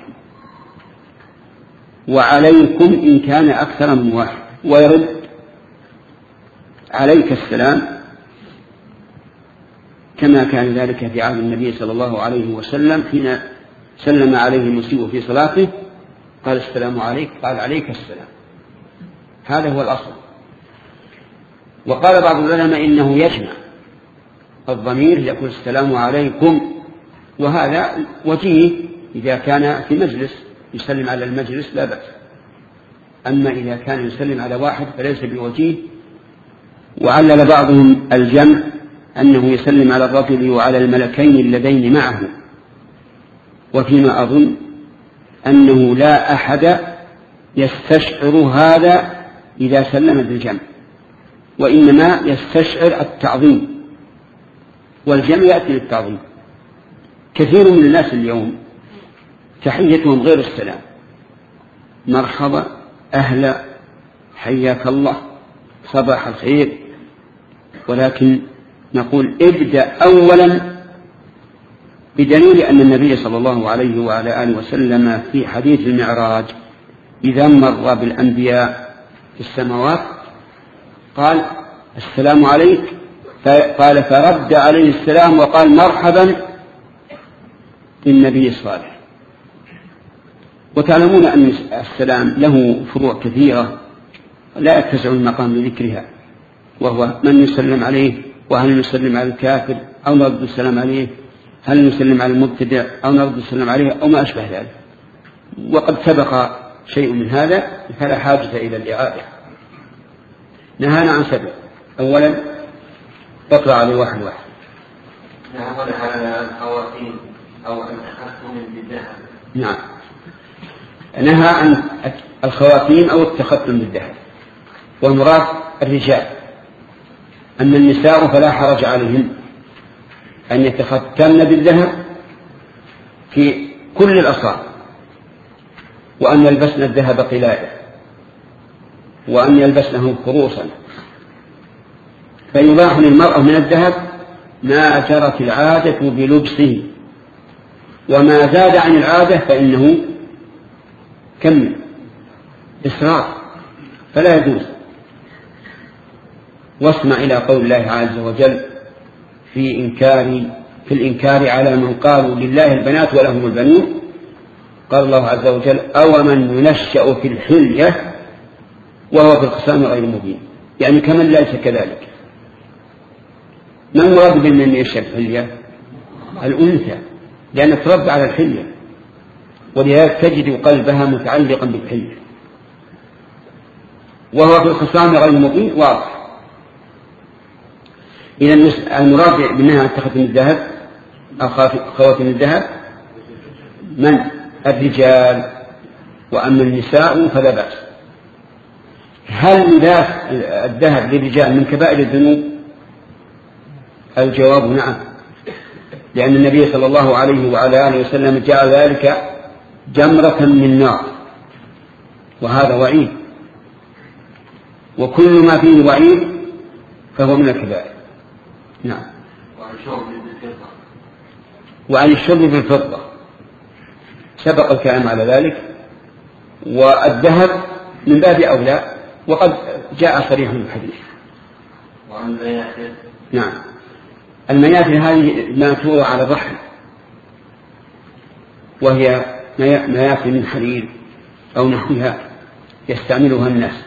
وعليكم إن كان أكثر من واحد، ويرد عليك السلام كما كان ذلك في عهد النبي صلى الله عليه وسلم حين سلم عليه المسيء في صلاته قال السلام عليك، قال عليك السلام. هذا هو الأصل. وقال بعض العلماء إنه يجمع الضمير يقول السلام عليكم، وهذا وجيه إذا كان في مجلس يسلم على المجلس لا بأس، أما إذا كان يسلم على واحد فليس بوجيه. وعلل بعضهم الجمع أنه يسلم على الرجل وعلى الملكين اللذين معه، وفيما أظن أنه لا أحد يستشعر هذا إذا سلم بالجمع، وإنما يستشعر التعظيم، والجمع يأتي للتعظيم. كثير من الناس اليوم تحيتهم غير السلام، مرحبا، أهلا، حياك الله، صباح الخير، ولكن نقول ابدأ أولا بدليل أن النبي صلى الله عليه وعلى آله وسلم في حديث المعراج إذا مر بالأنبياء في السماوات قال السلام عليك، قال فرد عليه السلام وقال مرحبا بالنبي الصالح. وتعلمون أن السلام له فروع كثيرة لا يتسع المقام لذكرها، وهو من يسلم عليه، وهل نسلم على الكافر أو نرد السلام عليه، هل نسلم على المبتدع أو نرد السلام عليه، أو ما أشبه ذلك. وقد سبق شيء من هذا فلا حاجة إلى الإعادة. نهانا عن سبع. أولا اقرأ عليه واحد واحد. نهانا عن الخواتيم أو عن التختم بالذهب. نعم، نهى عن الخواتيم أو التختم بالذهب، والمراد الرجال. أما النساء فلا حرج عليهن أن يتختمن بالذهب في كل الأصابع، وأن يلبسن الذهب قلادة، وأن يلبسنه خروصا، فيباح للمرأة من الذهب ما جرت العادة بلبسه، وما زاد عن العادة فإنه كم إسراف فلا يجوز. واسمع إلى قول الله عز وجل في إنكار في الإنكار على من قالوا لله البنات ولهم البنون، قال الله عز وجل أو من ينشأ في الحلية وهو في الخصام غير مبين، يعني كمن ليس كذلك. ما المراد بمن ينشأ في الحلية؟ الأنثى، لأن تربى على الحلية، ولذلك تجد قلبها متعلقا بالحلية. وهو في الخصام غير مبين واضح. إذا المراد بالنهي عن تختم الذهب أو خواتم الذهب من؟ الرجال. وأما النساء فلا بأس. هل لباس الذهب للرجال من كبائر الذنوب؟ الجواب نعم، لأن النبي صلى الله عليه وعلى آله وسلم جعل ذلك جمرة من نار، وهذا وعيد، وكل ما فيه وعيد فهو من الكبائر. نعم. وعن الشرب بالفضة سبق الكلام على ذلك، والذهب من باب أولى، وقد جاء صريح من الحديث. وعن المياثر. نعم، المياثر هذه ما توضع على الرحل، وهي مياثر من حرير أو نحوها يستعملها الناس.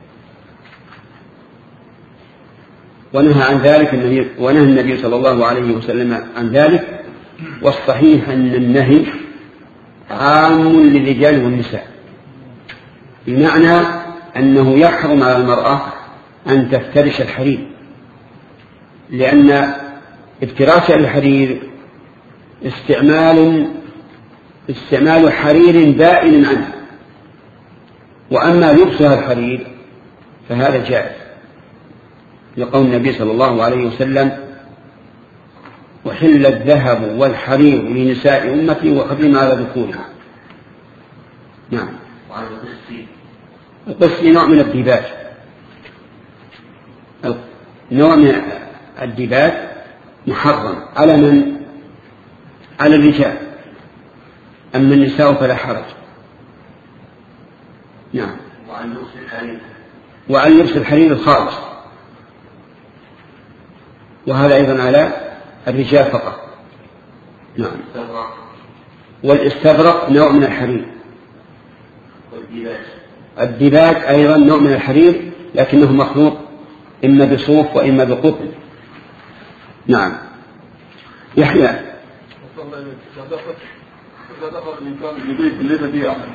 ونهى عن ذلك النبي ونهى النبي صلى الله عليه وسلم عن ذلك. والصحيح أن النهي عام للرجال والنساء، بمعنى أنه يحرم على المرأة أن تفترش الحرير، لأن افتراش الحرير استعمال استعمال حرير بائن عنه، وأما لبسها الحرير فهذا جائز، لقول النبي صلى الله عليه وسلم وحل الذهب والحرير لنساء أمتي وحرم على ذكورها. نعم. وعن القسي. القسي نوع من الديباج، نوع من الديباج محرم على من؟ على الرجال، أما النساء فلا حرج. نعم. وعن لبس الحرير. وعن لبس الحرير الخالص، وهذا أيضا على الرجال فقط. نعم. والاستبرق نوع من الحرير. والديباج. الديباج أيضا نوع من الحرير، لكنه مخلوط إما بصوف وإما بقطن. نعم. يحيى. إذا دخل الإنسان في بيت ليس فيه أحد.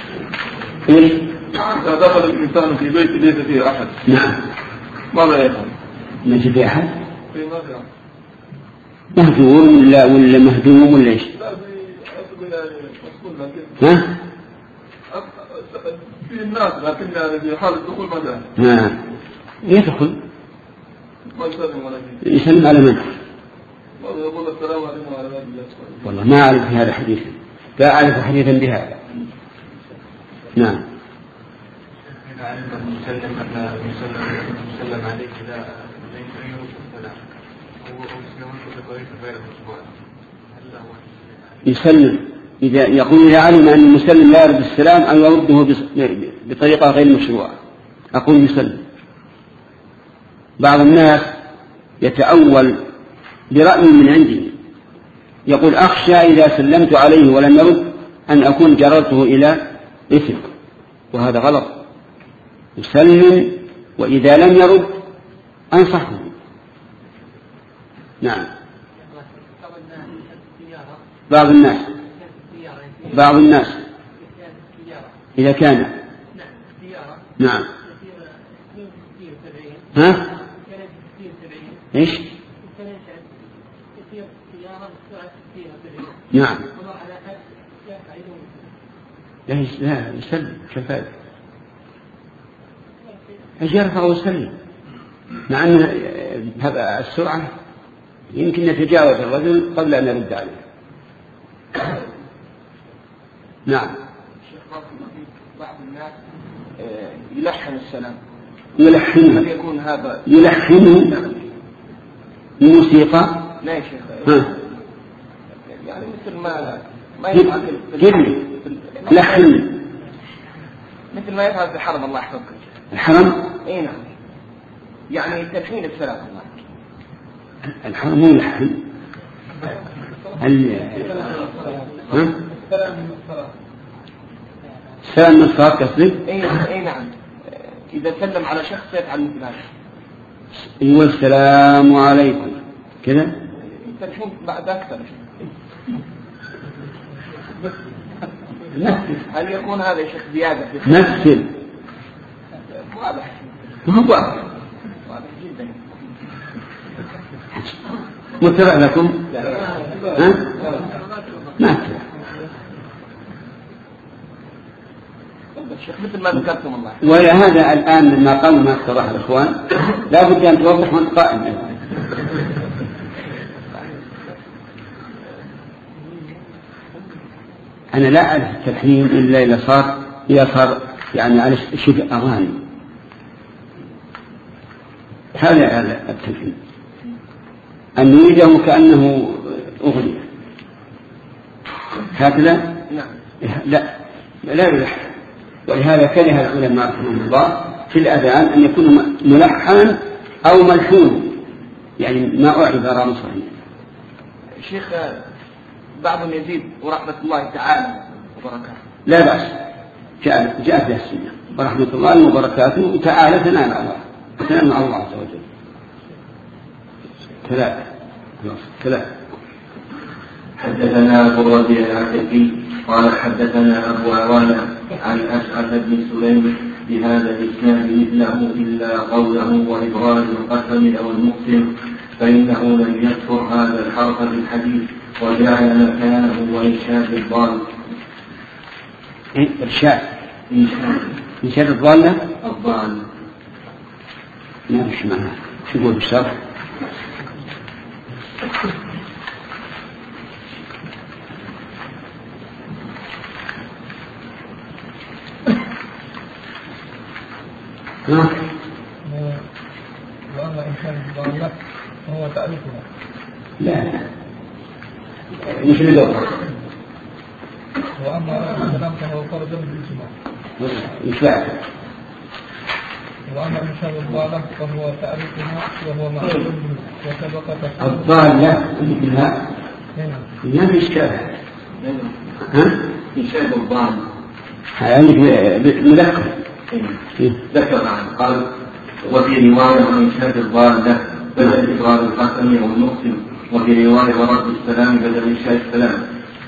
إذا دخل الإنسان في بيت ليس فيه أحد. نعم. ماذا يفعل؟ ليس فيه أحد؟ في ماذا؟ مهجور ولا ولا مهدوم ولا إيش؟ لا في أسبوع مسكون لكن. ها؟ في الناس لكن في حال الدخول ماذا؟ نعم يدخل ما يسلم ولا شيء. يسلم على من؟ يقول السلام عليكم وعلى الله. والله ما أعرف هذا حديثا، لا أعرف حديثا بهذا. نعم. إذا علم المسلم أن المسلم عليه لا يرد السلام هو مسلم بطريقة غير مشروعة هل له يسلم إذا يقول إذا علم أن المسلم لا يرد السلام أو يرده بطريقة غير مشروعة أقول يسلم. بعض الناس يتأول برأي من عندي يقول أخشى إذا سلمت عليه ولم يرد أن أكون جررته إلى إثم، وهذا غلط. يسلم وإذا لم يرد أنصحه. نعم. بعض الناس بعض الناس إذا كان نعم ها إيش نعم لا لا يسلم شفاء يرفع ويسلم مع أن السرعة يمكن يتجاوز الرجل قبل أن يرد عليه. نعم. بعض الناس يلحن السلام يلحنه هل يكون هذا يلحنه موسيقى؟ لا يا شيخ ها. يعني مثل ما ما يفعل كلمة لحن مثل ما يفعل في الحرم الله يحفظك. الحرم؟ اي نعم يعني تلحين السلام الله. الحرم مو لحن ال... ها؟ السلام من الصلاة قصدك؟ اي اي نعم إذا سلم على شخص يفعل مثل هذا. أيوة السلام عليكم كذا. تلحين بعد أكثر. هل يكون هذا يا شيخ زيادة؟ مثل. واضح. ما هو واضح. واضح جدا. متبع لكم؟ ها؟ ما أتبع. الشيخ مثل ما ذكرتم الله. ولهذا الآن لما قالوا ما اقترح الإخوان لا بد أن توضح وأنت قائم. أنا لا أعرف التلحين إلا إذا صار إذا صار يعني على شبه أغاني. هذا التلحين أن يريده كأنه أغنية هكذا. لا لا يلحن. ولهذا كره العلماء رحمهم الله في الأذان أن يكون ملحن أو ملحون يعني ما أعرف أرى صحيح. شيخ بعض يزيد ورحمة الله تعالى وبركاته. لا بأس جاء جاء في السنة ورحمة الله وبركاته تعالى تنال الله تنال مع الله عز وجل. ثلاثة ثلاثة. حدثنا أبو الربيع العتكي قال حدثنا أبو عوانة عن أشعث بن سليم بهذا الإسناد مثله إلا قوله وإبراز القسم أو المقسم فإنه لم يذكر هذا الحرف في الحديث وجعل مكانه وإنشاد الضال. إرشاد إنشاد إنشاد الضالة الضال ما فيش معنى. شو يقول بالشرح؟ وأما إنسان الضالة فهو تعرفها. لا لا مش بدور. وأما السلام فهو فرد بالإجماع. مش بعد. وأما إنسان الضالة فهو تعرفها وهو معلوم وسبق تفسيره. الضالة مثلها ما في إشكال. ها؟ إنشاد الضال عندك مذكر ذكر عنه قال وفي رواية إنشاد الضالة بدل إبراز القسم والمقسم وفي رواية ورد السلام بدل إنشاء السلام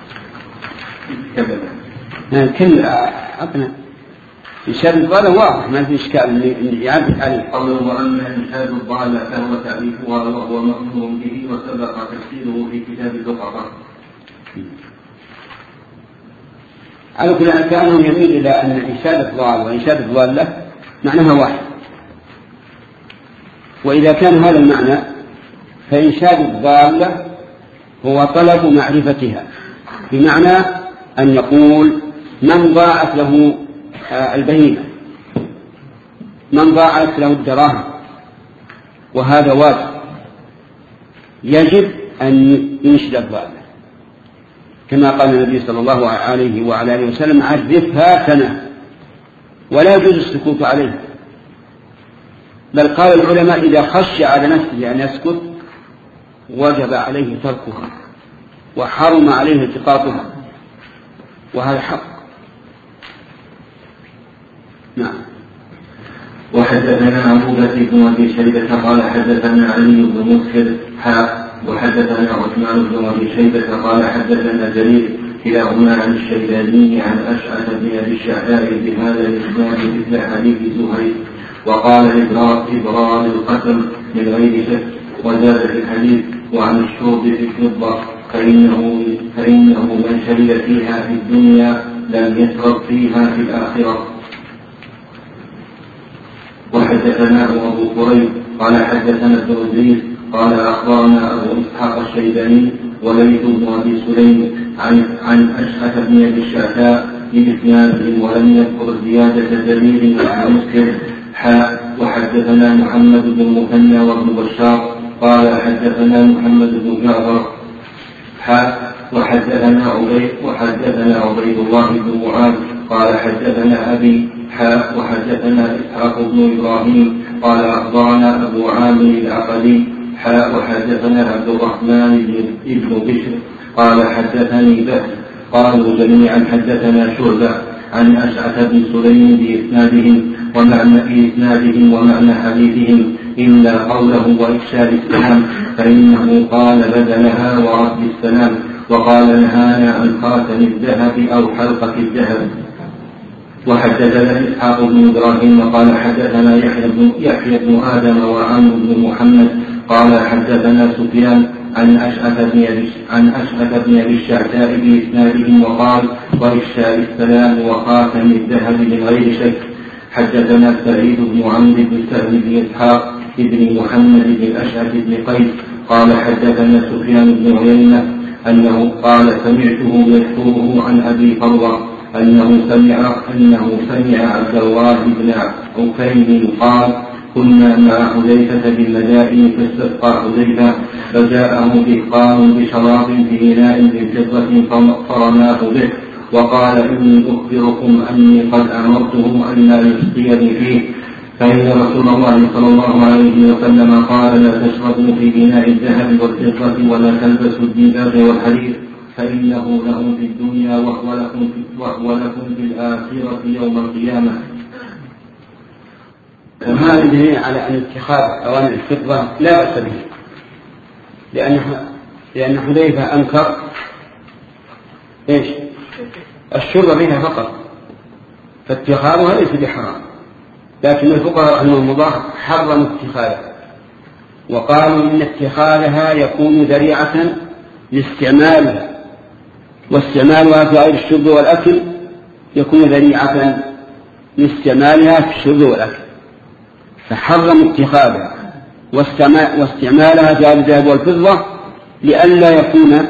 كذا. كل عطنا إنشاد الضالة واضح ما في إشكال اللي يعرف عليه. قوله وأما إنشاد الضالة فهو تعريفها وهو مأمور به وسبق تفسيره في كتاب البقرة. على كل حال كأنه يميل إلى أن إنشاد الضال وإنشاد الضالة معناها واحد. وإذا كان هذا المعنى فإنشاد الضالة هو طلب معرفتها، بمعنى أن يقول من ضاعت له البهيمة، من ضاعت له الدراهم، وهذا واجب يجب أن ينشد الضالة، كما قال النبي صلى الله عليه وعلى آله وسلم عرفها سنة، ولا يجوز السكوت عليه. بل قال العلماء إذا خشي على نفسه أن يسكت وجب عليه تركها وحرم عليه التقاطها، وهذا حق. نعم. وحدثنا أبو بكر بن أبي شيبة قال حدثنا علي بن مسهر حاء وحدثنا عثمان بن أبي شيبة قال حدثنا جرير كلاهما عن الشيباني عن أشعث بن أبي الشعثاء بهذا الإسناد مثل حديث زهير، وقال إبرار القتل من غير شك، وزاد في الحديث وعن الشرب في الفضة فإنه, فإنه من شرب فيها في الدنيا لم يشرب فيها في الآخرة. وحدثنا أبو كريب قال حدثنا التوزيع قال أخبرنا أبو إسحاق الشيباني وليث بن أبي سليم عن, عن أشعث بن أبي الشعثاء بإسناد ولم يذكر زيادة جرير عن مسكر حاء. وحدثنا محمد بن المثنى وابن بشار قال حدثنا محمد بن جعفر حاء. وحدثنا عبيد وحدثنا عبيد الله بن معاذ قال حدثنا أبي حاء. وحدثنا إسحاق بن إبراهيم قال أخبرنا أبو عامر العقدي حاء. وحدثنا عبد الرحمن بن بشر قال حدثني بهز قالوا جميعا حدثنا شعبة عن أشعث بن سليم بإسنادهم ومعنى في إسنادهم ومعنى حديثهم إلا قوله وإفشاء السلام فإنه قال بدلها ورد السلام، وقال نهانا عن خاتم الذهب أو حلقة الذهب. وحدثنا إسحاق بن إبراهيم قال حدثنا يحيى بن, يحيى بن آدم وعمرو بن محمد قال حدثنا سفيان عن أشعث بن أبي عن أشعث بن أبي الشعثاء بإسنادهم وقال وإفشاء السلام وخاتم الذهب من غير شك. حدثنا سعيد بن عمرو بن سهل بن إسحاق بن محمد بن الأشعث بن قيس قال حدثنا سفيان بن عيينة أنه قال سمعته يذكره عن أبي فروة أنه سمع أنه سمع عبد الله بن عكيم قال كنا مع حذيفة بالمدائن فاستسقى حذيفة فجاءه دهقان بشراب في إناء من فضة فرماه به وقال إني أخبركم أني قد أمرتهم أن لا يسقيني فيه، فإن رسول الله صلى الله عليه وسلم قال لا تشربوا في إناء الذهب والفضة ولا تلبسوا الديباج والحرير فإنه لهم في الدنيا وهو لكم في, وهو لكم في الآخرة يوم القيامة. وهذا دليل على أن اتخاذ أواني الفضة لا بأس به، لأن لأن حذيفة أنكر إيش الشرب بها فقط، فاتخاذها ليس بحرام، لكن الفقهاء رحمهم الله حرموا اتخاذها وقالوا إن اتخاذها يكون ذريعة لاستعمالها، واستعمالها في غير الشرب والأكل يكون ذريعة لاستعمالها في الشرب والأكل، فحرموا اتخاذها واستعمالها في غير الذهب والفضة لئلا يكون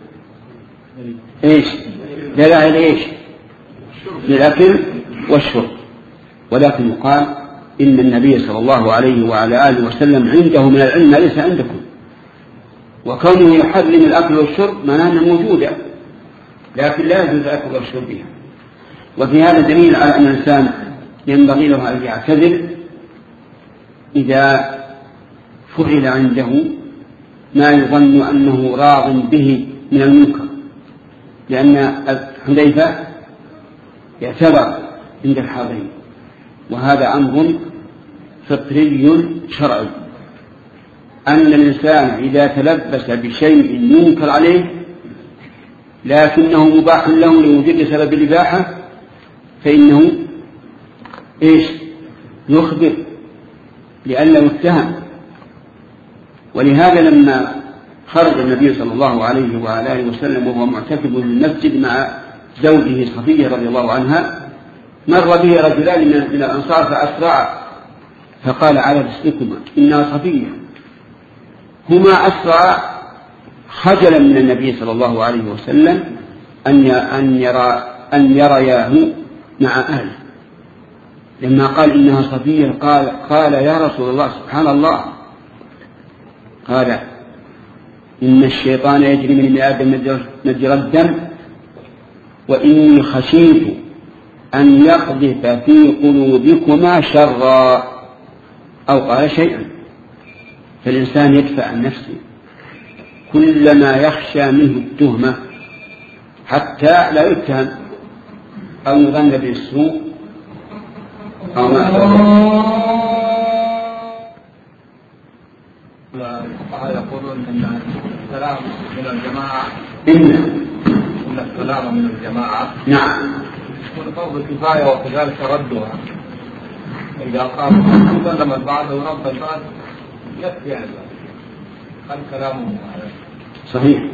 إيش ذريعة لإيش للأكل والشرب. ولكن يقال إن النبي صلى الله عليه وعلى آله وسلم عنده من العلم ما ليس عندكم، وكونه يحرم الأكل والشرب معناه أنه موجودة لكن لا يجوز الأكل والشرب بها. وفي هذا دليل على أن الإنسان ينبغي له أن يعتذر إذا فعل عنده ما يظن أنه راض به من المنكر، لأن حذيفة يعتبر عند الحاضرين، وهذا أمر فطري شرعي أن الإنسان إذا تلبس بشيء ينكر عليه لكنه مباح له لوجود سبب الإباحة فإنه إيش يخبر لئلا يتهم. ولهذا لما خرج النبي صلى الله عليه وآله وسلم وهو معتكف في المسجد مع زوجه صفية رضي الله عنها مر به رجلان من الأنصار فأسرع فقال على رسلكما إنها صفية، هما أسرع خجلا من النبي صلى الله عليه وسلم أن يرى أن يرياه مع أهله. لما قال إنها صفية قال, قال يا رسول الله سبحان الله، قال إن الشيطان يجري من ابن آدم مجرى الدم وإني خشيت أن يقذف في قلوبكما شرا، أو قال شيئا. فالإنسان يدفع عن نفسه كلما يخشى منه التهمة حتى لا يتهم أو يظن بالسوء أو ما الفقهاء يقولون ان السلام من الجماعه إن ان السلام من الجماعه نعم يكون فرض كفايه وكذلك ردها اذا قام سلم البعض ورد البعض يكفي هذا هل كلامه صحيح.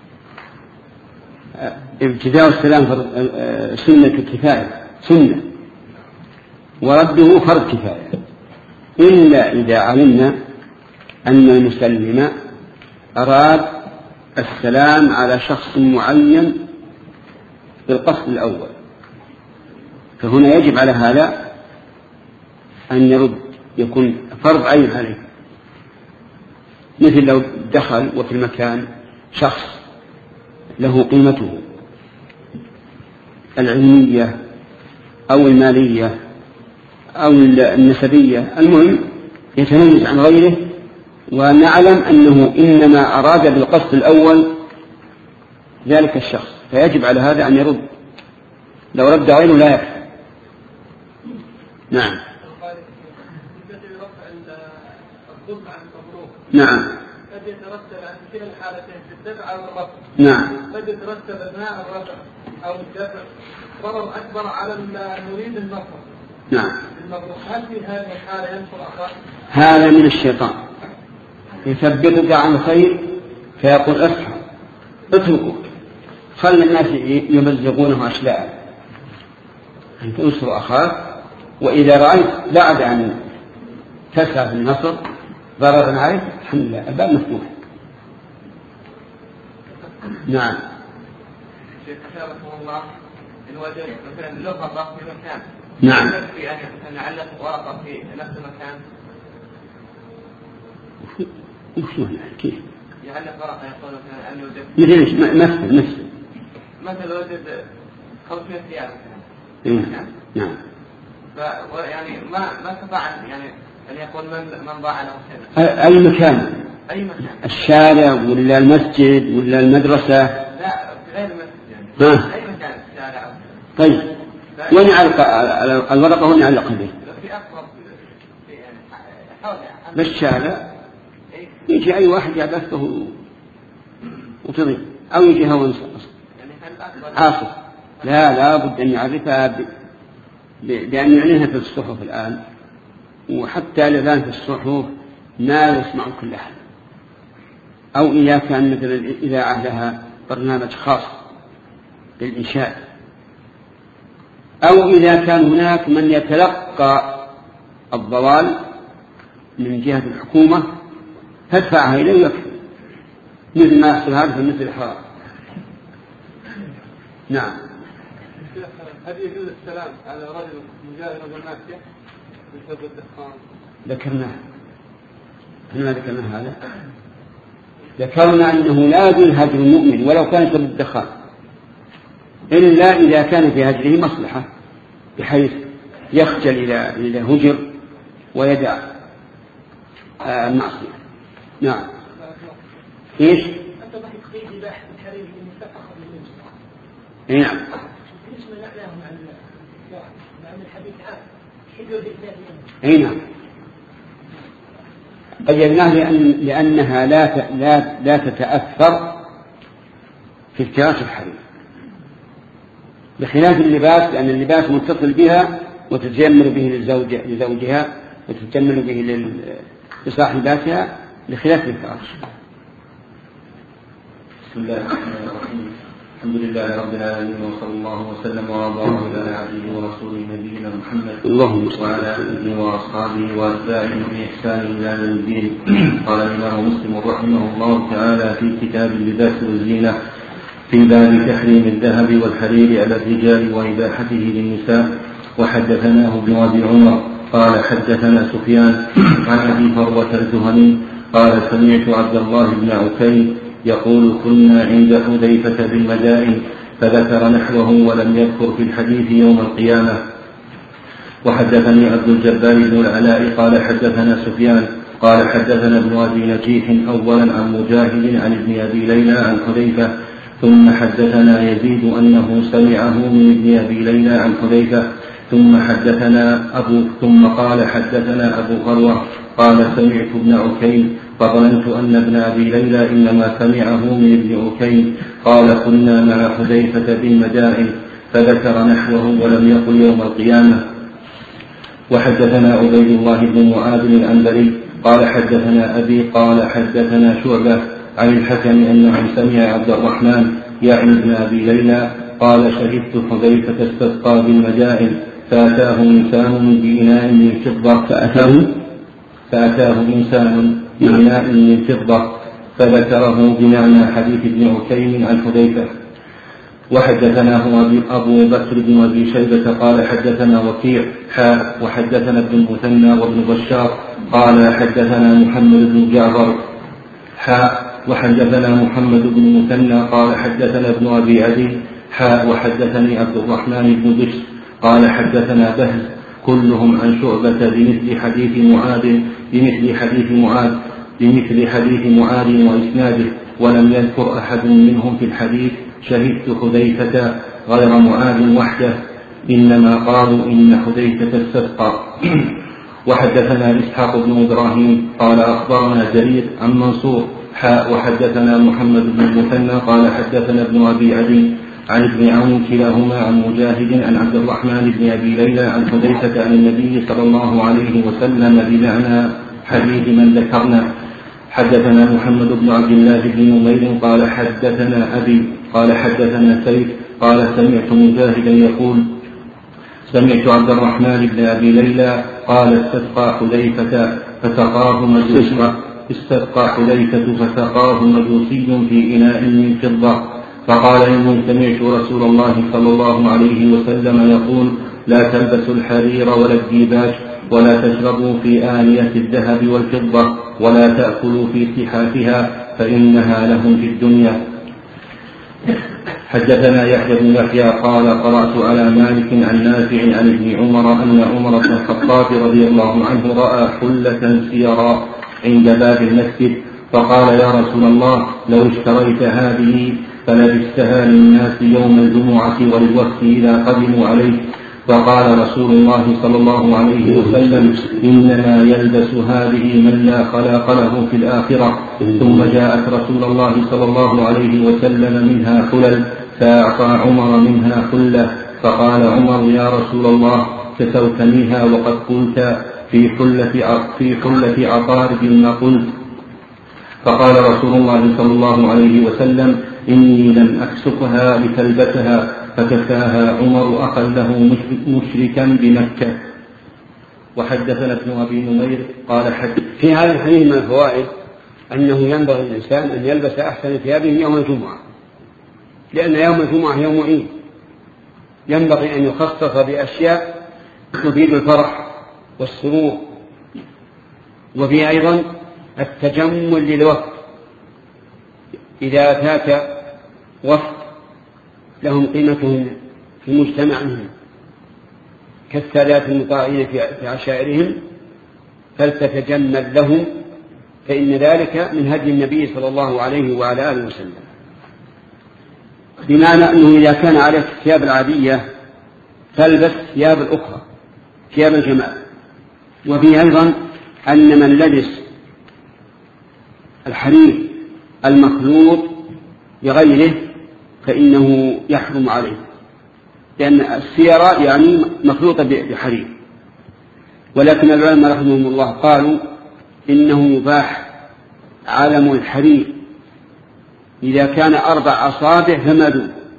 ابتداء السلام سنة كفاية سنة، ورده فرض كفاية، إلا إذا علمنا أن المسلم أراد السلام على شخص معين بالقصد الأول، فهنا يجب على هذا أن يرد، يكون فرض عين عليه. مثل لو دخل وفي المكان شخص له قيمته العلمية أو المالية أو النسبية، المهم يتميز عن غيره، ونعلم أنه إنما أراد بالقصد الأول ذلك الشخص، فيجب على هذا أن يرد، لو رد غيره لا يكفي. نعم نعم قد يترتب عن كلا الحالتين في الدفع أو الرفع. نعم قد يترتب أثناء الرفع أو الدفع ضرر أكبر على المريد النصر. نعم. هل في هذه الحالة ينصر أخاه؟ هذا من الشيطان يثبتك عن خير فيقول اصحى اتركه، خلي الناس يمزقونه أشلاء، أنت انصر أخاك، وإذا رأيت بعد أن تسعى في النصر ضررا عليك الحمد لله الباب مفتوح. نعم. شيخ رحمه الله إن وجد مثلا لغة في مكان نعم يكفي أن نعلق ورقة في نفس المكان. وش يعني كيف؟ يعلق ورقة يقول مثلا أن يوجد مثل ايش؟ مثل مثل مثلا وجد خمسمائة ريال مثلا. نعم. يعني ما ما استطاع يعني أن يقول من من ضاع له كذا. أي مكان؟ أي مكان؟ الشارع ولا المسجد ولا المدرسة؟ لا في غير المسجد يعني. ها. أي مكان الشارع. طيب وين يعلق الورقة؟ وين يعلق به؟ في أقرب في يعني حول بالشارع يجي أي واحد يعبثه وتضيع، أو يجي هو عاصف. لا لا بد أن يعرفها ب... بأن يعلنها في الصحف الآن، وحتى الآن في الصحف ما يسمع كل أحد، أو إذا كان مثل الإذاعة لها برنامج خاص للإنشاء، أو إذا كان هناك من يتلقى الضوال من جهة الحكومة تدفعها إليه يكفي، مثل ما يحصل هذا في مثل الحرام. نعم. هل يجوز السلام على رجل مجاهر بالناسية بسبب الدخان؟ ذكرناه، احنا ذكرنا هذا، ذكرنا أنه لا يجوز هجر المؤمن ولو كان بسبب الدخان، إلا إذا كان في هجره مصلحة بحيث يخجل إلى إلى هجر ويدع المعصية. نعم. ايش؟ أنت ضحك في إباحة الحريم المستقر من اي نعم. بالنسبة لهم عن عن الحديث هذا حجر اي نعم. قيدناه لأن لأنها لا لا لا تتأثر في افتراس الحريم، بخلاف اللباس، لأن اللباس متصل بها وتتجمل به للزوج لزوجها وتتجمل به لصاحباتها، بخلاف الفراش. بسم الله الرحمن الرحيم. الحمد لله رب العالمين، وصلى الله وسلم وبارك على عبده ورسوله نبينا محمد اللهم وعلى اله واصحابه واتباعه باحسان الى يوم الدين. قال الامام مسلم رحمه الله تعالى في كتاب اللباس والزينه في باب تحريم الذهب والحرير على الرجال واباحته للنساء. وحدثناه ابن ابي عمر قال حدثنا سفيان عن ابي فروه الجهني قال سمعت عبد الله بن عكيم يقول كنا عند حذيفة بالمدائن فذكر نحوه ولم يذكر في الحديث يوم القيامة. وحدثني عبد الجبار بن العلاء قال حدثنا سفيان قال حدثنا ابن أبي نجيح أولا عن مجاهد عن ابن أبي ليلى عن حذيفة ثم حدثنا يزيد أنه سمعه من ابن أبي ليلى عن حذيفة ثم حدثنا أبو ثم قال حدثنا أبو فروة قال سمعت ابن عكيم فظننت أن ابن أبي ليلى إنما سمعه من ابن عكيم قال كنا مع حذيفة بالمدائن فذكر نحوه ولم يقل يوم القيامة. وحدثنا عبيد الله بن معاذ العنبري قال حدثنا أبي قال حدثنا شعبة عن الحكم أنه سمع عبد الرحمن يعني ابن أبي ليلى قال شهدت حذيفة استسقى بالمدائن فأتاه إنسان بإناء من فضة فأتاه فأتاه إنسان بإناء من فضة فذكره بمعنى حديث ابن عكيم عن حذيفة. وحدثناه أبو بكر بن أبي شيبة قال حدثنا وكيع حاء وحدثنا ابن المثنى وابن بشار قال حدثنا محمد بن جعفر حاء وحدثنا محمد بن المثنى قال حدثنا ابن أبي عدي حاء وحدثني عبد الرحمن بن بشر قال حدثنا بهز كلهم عن شعبة بمثل حديث معاذ بمثل حديث معاذ بمثل حديث معاذ وإسناده ولم يذكر أحد منهم في الحديث شهدت حذيفة غير معاذ وحده إنما قالوا إن حذيفة استسقى. وحدثنا إسحاق بن إبراهيم قال أخبرنا جرير عن منصور حاء وحدثنا محمد بن المثنى قال حدثنا ابن أبي عدي عن ابن عون كلاهما عن مجاهد عن عبد الرحمن بن أبي ليلى عن حذيفة عن النبي صلى الله عليه وسلم بمعنى حديث من ذكرنا. حدثنا محمد بن عبد الله بن نمير قال حدثنا أبي قال حدثنا سيف قال سمعت مجاهدا يقول سمعت عبد الرحمن بن أبي ليلى قال استسقى حذيفة فسقاه مجوسي استسقى حذيفة فسقاه مجوسي في إناء من فضة فقال إني سمعت رسول الله صلى الله عليه وسلم يقول لا تلبسوا الحرير ولا الديباج ولا تشربوا في آنية الذهب والفضة ولا تأكلوا في سحافها فإنها لهم في الدنيا. حدثنا يحيى بن يحيى قال قرأت على مالك عن نافع عن ابن عمر أن عمر بن الخطاب رضي الله عنه رأى حلة سيرا عند باب المسجد فقال يا رسول الله لو اشتريت هذه فلبستها للناس يوم الجمعة وللوقت إذا قدموا عليك فقال رسول الله صلى الله عليه وسلم إنما يلبس هذه من لا خلاق له في الآخرة. ثم جاءت رسول الله صلى الله عليه وسلم منها حلل فأعطى عمر منها حلة فقال عمر يا رسول الله كسوتنيها وقد قلت في حلة في حلة عطارد ما قلت. فقال رسول الله صلى الله عليه وسلم إني لم أكسفها لتلبسها فكفاها عمر أخا له مشركا بمكة. وحدثنا ابن أبي نمير قال حدث في هذا الحديث من الفوائد أنه ينبغي للإنسان أن يلبس أحسن ثيابه يوم الجمعة لأن يوم الجمعة يوم عيد ينبغي أن يخصص بأشياء تفيد الفرح والسرور وفي أيضا التجمل للوقت إذا فات وفد لهم قيمتهم في مجتمعهم كالسادات المطاعين في عشائرهم فلتتجمل لهم فإن ذلك من هدي النبي صلى الله عليه وعلى آله وسلم بمعنى أنه إذا كان عليك الثياب العادية فالبس ثياب الأخرى ثياب الجمال. وفي أيضا أن من لبس الحرير المخلوط بغيره فإنه يحرم عليه لأن السيارة يعني مخلوطة بحرير. ولكن العلماء رحمهم الله قالوا إنه يباح علم الحرير إذا كان أربع أصابع فما دون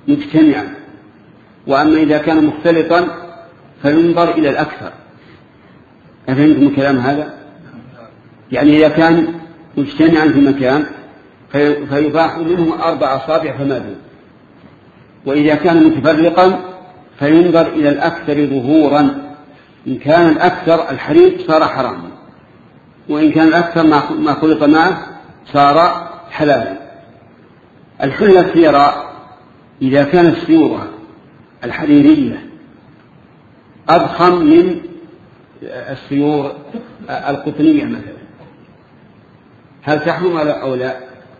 مجتمعا، وأما إذا كان مختلطا فينظر إلى الأكثر. أفهمتم الكلام هذا؟ يعني إذا كان مجتمعا في مكان فيباح منه أربع أصابع فما دون، وإذا كان متفرقا فينظر إلى الأكثر ظهورا. إن كان الأكثر الحريق صار حراما، وإن كان الأكثر ما خلط معه صار حلالا. الحلة السيراء إذا كانت السيورة الحريرية أضخم من السيور القطنية مثلا، هل تحرم أو لا؟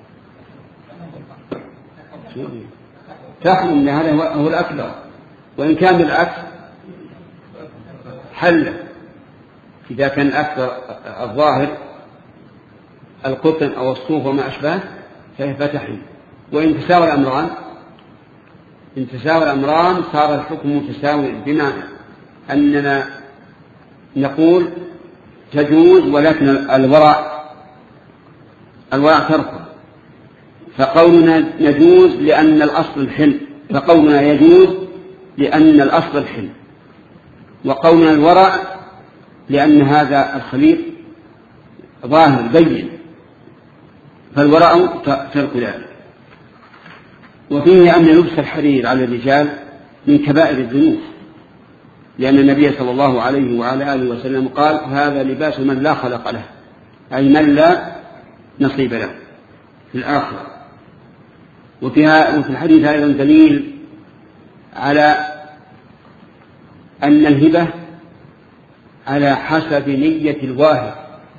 تحرم، أن هذا هو الأكبر. وإن كان بالعكس حل، إذا كان الأكثر الظاهر القطن أو الصوف وما أشبه فتحرم. وإن تساوى الأمران إن تساوى الأمران صار الحكم متساوي، بمعنى أننا نقول تجوز ولكن الورع الورع تركه. فقولنا نجوز لأن الأصل الحل، فقولنا يجوز لأن الأصل الحل، وقولنا الورع لأن هذا الخليط ظاهر بين، فالورع ترك ذلك. وفيه أن لبس الحرير على الرجال من كبائر الذنوب، لأن النبي صلى الله عليه وعلى آله وسلم قال هذا لباس من لا خلق له، أي من لا نصيب له في الآخرة. وفيها وفي الحديث أيضا دليل على أن الهبة على حسب نية الواهب،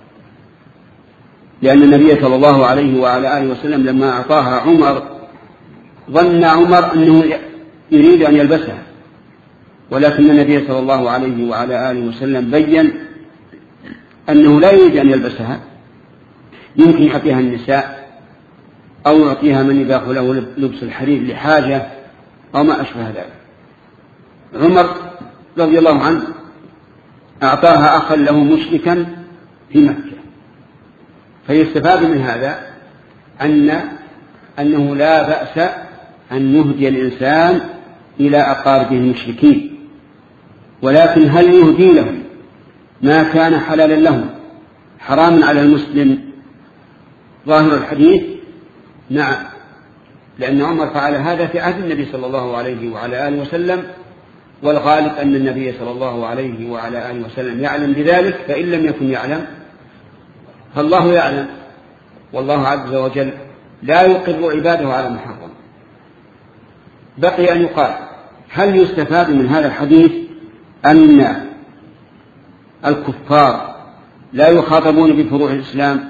لأن النبي صلى الله عليه وعلى آله وسلم لما أعطاها عمر ظن عمر أنه يريد أن يلبسها، ولكن النبي صلى الله عليه وعلى آله وسلم بيّن أنه لا يريد أن يلبسها، يمكن يعطيها النساء أو يعطيها من يباح له لبس الحرير لحاجة أو ما أشبه ذلك. عمر رضي الله عنه أعطاها أخا له مشركا في مكة، فيستفاد من هذا أن أنه لا بأس أن يهدي الإنسان إلى أقاربه المشركين، ولكن هل يهدي لهم ما كان حلالا لهم حراما على المسلم ظاهر الحديث؟ نعم، لأن عمر فعل هذا في عهد النبي صلى الله عليه وعلى آله وسلم، والغالب أن النبي صلى الله عليه وعلى آله وسلم يعلم بذلك، فإن لم يكن يعلم فالله يعلم، والله عز وجل لا يقر عباده على محرم. بقي أن يقال هل يستفاد من هذا الحديث أن الكفار لا يخاطبون بفروع الإسلام؟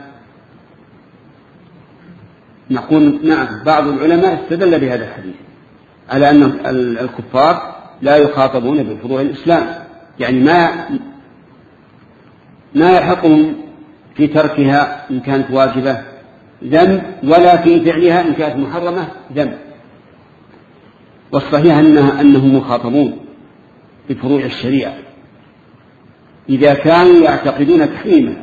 نقول نعم، بعض العلماء استدل بهذا الحديث على أن الكفار لا يخاطبون بفروع الإسلام، يعني ما ما يحقهم في تركها إن كانت واجبة ذنب، ولا في فعلها إن كانت محرمة ذنب. والصحيح أنها أنهم مخاطبون بفروع الشريعة إذا كانوا يعتقدون تحريمها.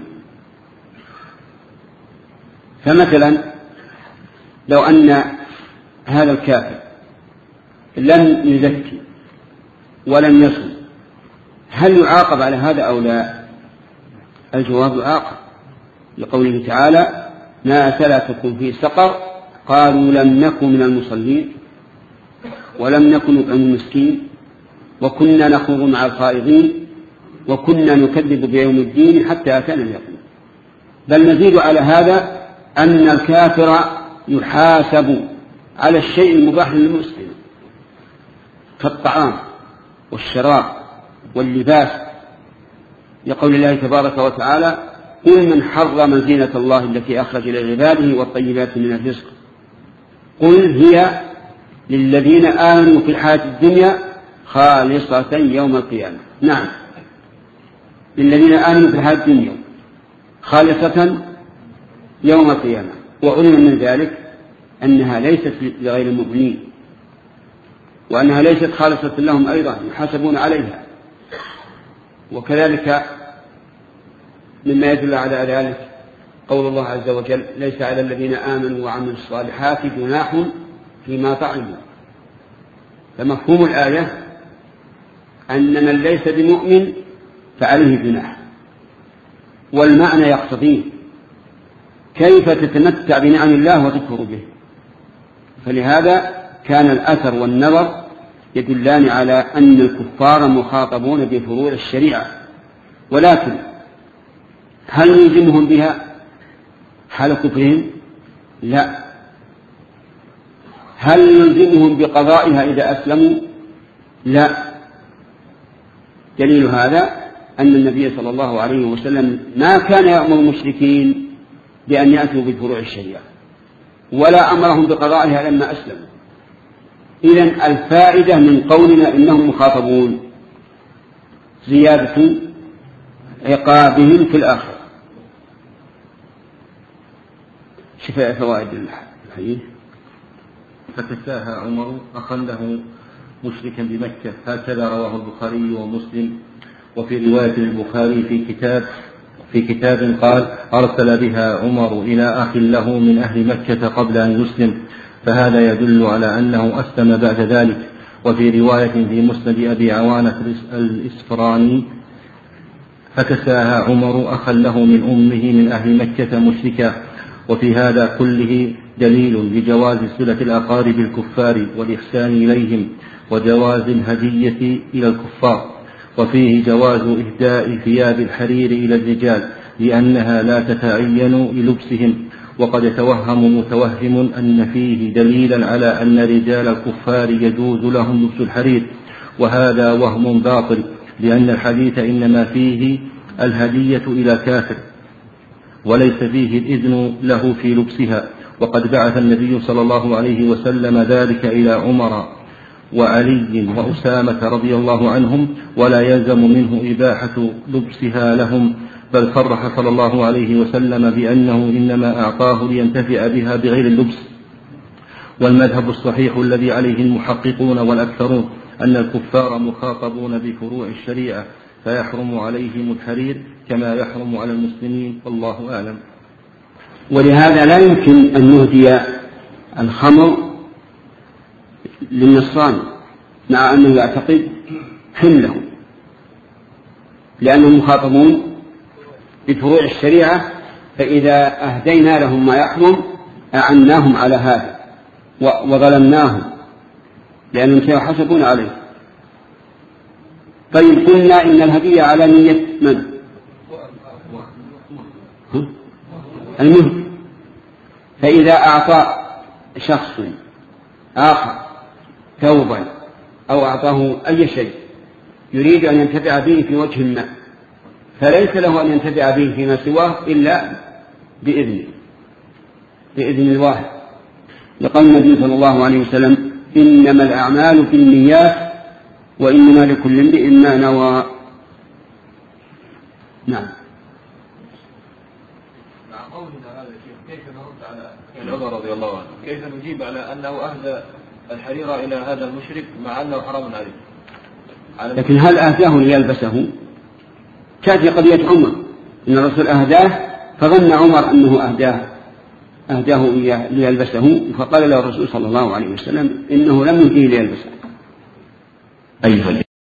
فمثلا لو أن هذا الكافر لم يزكي ولم يصم، هل يعاقب على هذا أو لا؟ الجواب يعاقب، لقوله تعالى ما سلككم في سقر قالوا لم نكن من المصلين ولم نكن نطعم المسكين وكنا نخوض مع الخائضين وكنا نكذب بيوم الدين حتى أتانا اليقين. بل نزيد على هذا أن الكافر يحاسب على الشيء المباح للمسلم كالطعام والشراب واللباس، لقول الله تبارك وتعالى قل من حرم زينة الله التي أخرج لعباده والطيبات من الرزق قل هي للذين آمنوا في الحياة الدنيا خالصة يوم القيامة. نعم، للذين آمنوا في الحياة الدنيا خالصة يوم القيامة. وعلم من ذلك أنها ليست لغير المؤمنين، وأنها ليست خالصة لهم أيضا، يحاسبون عليها. وكذلك مما يدل على ذلك قول الله عز وجل ليس على الذين آمنوا وعملوا الصالحات جناح فيما طعموا فمفهوم الآية أن من ليس بمؤمن فعليه جناح، والمعنى يقتضيه كيف تتمتع بنعم الله وتكفر به. فلهذا كان الأثر والنظر يدلان على أن الكفار مخاطبون بفروع الشريعة، ولكن هل نلزمهم بها حال كفرهم؟ لا. هل نلزمهم بقضائها إذا أسلموا؟ لا. دليل هذا أن النبي صلى الله عليه وسلم ما كان يأمر المشركين بأن يأتوا بفروع الشريعة ولا أمرهم بقضائها لما أسلموا. إذن الفائدة من قولنا إنهم مخاطبون زيادة عقابهم في الآخرة. شفاء فوائد الحديث. فكساها عمر أخا له مشركا بمكة، هكذا رواه البخاري ومسلم. وفي رواية البخاري في كتاب في كتاب قال: أرسل بها عمر إلى أخ له من أهل مكة قبل أن يسلم، فهذا يدل على أنه أسلم بعد ذلك. وفي رواية في مسند أبي عوانة الإسفراني: فكساها عمر أخا له من أمه من أهل مكة مشركا. وفي هذا كله دليل لجواز صلة الأقارب الكفار والإحسان إليهم وجواز الهدية إلى الكفار. وفيه جواز إهداء ثياب الحرير إلى الرجال لأنها لا تتعين للبسهم. وقد توهم متوهم أن فيه دليلا على أن رجال الكفار يجوز لهم لبس الحرير، وهذا وهم باطل، لأن الحديث إنما فيه الهدية إلى كافر وليس فيه الإذن له في لبسها. وقد بعث النبي صلى الله عليه وسلم ذلك إلى عمر وعلي وأسامة رضي الله عنهم، ولا يلزم منه إباحة لبسها لهم، بل صرح صلى الله عليه وسلم بأنه إنما أعطاه لينتفع بها بغير اللبس. والمذهب الصحيح الذي عليه المحققون والأكثرون أن الكفار مخاطبون بفروع الشريعة، فيحرم عليهم الحرير كما يحرم على المسلمين، والله أعلم. ولهذا لا يمكن أن نهدي الخمر للنصراني مع أنه يعتقد حله، لأنهم مخاطبون بفروع الشريعة، فإذا أهدينا لهم ما يحرم أعناهم على هذا وظلمناهم لأنهم سيحاسبون عليه. طيب قلنا إن الهدية على نية من؟ المهدي. فإذا أعطى شخص آخر ثوبا أو أعطاه أي شيء يريد أن ينتفع به في وجه ما، فليس له أن ينتفع به فيما سواه إلا بإذنه بإذن الواحد، لقال النبي صلى الله عليه وسلم: إنما الأعمال في النيات وإنما لكل امرئ ما نوى. نعم. مع قولنا هذا كيف نرد على عمر رضي الله عنه؟ كيف نجيب على أنه أهدى الحرير إلى هذا المشرك مع أنه حرام عليه؟ لكن هل أهداه ليلبسه؟ تأتي قضية عمر إن الرسول أهداه فظن عمر أنه أهداه أهداه ليلبسه، فقال له الرسول صلى الله عليه وسلم إنه لم يهديه ليلبسه. أيها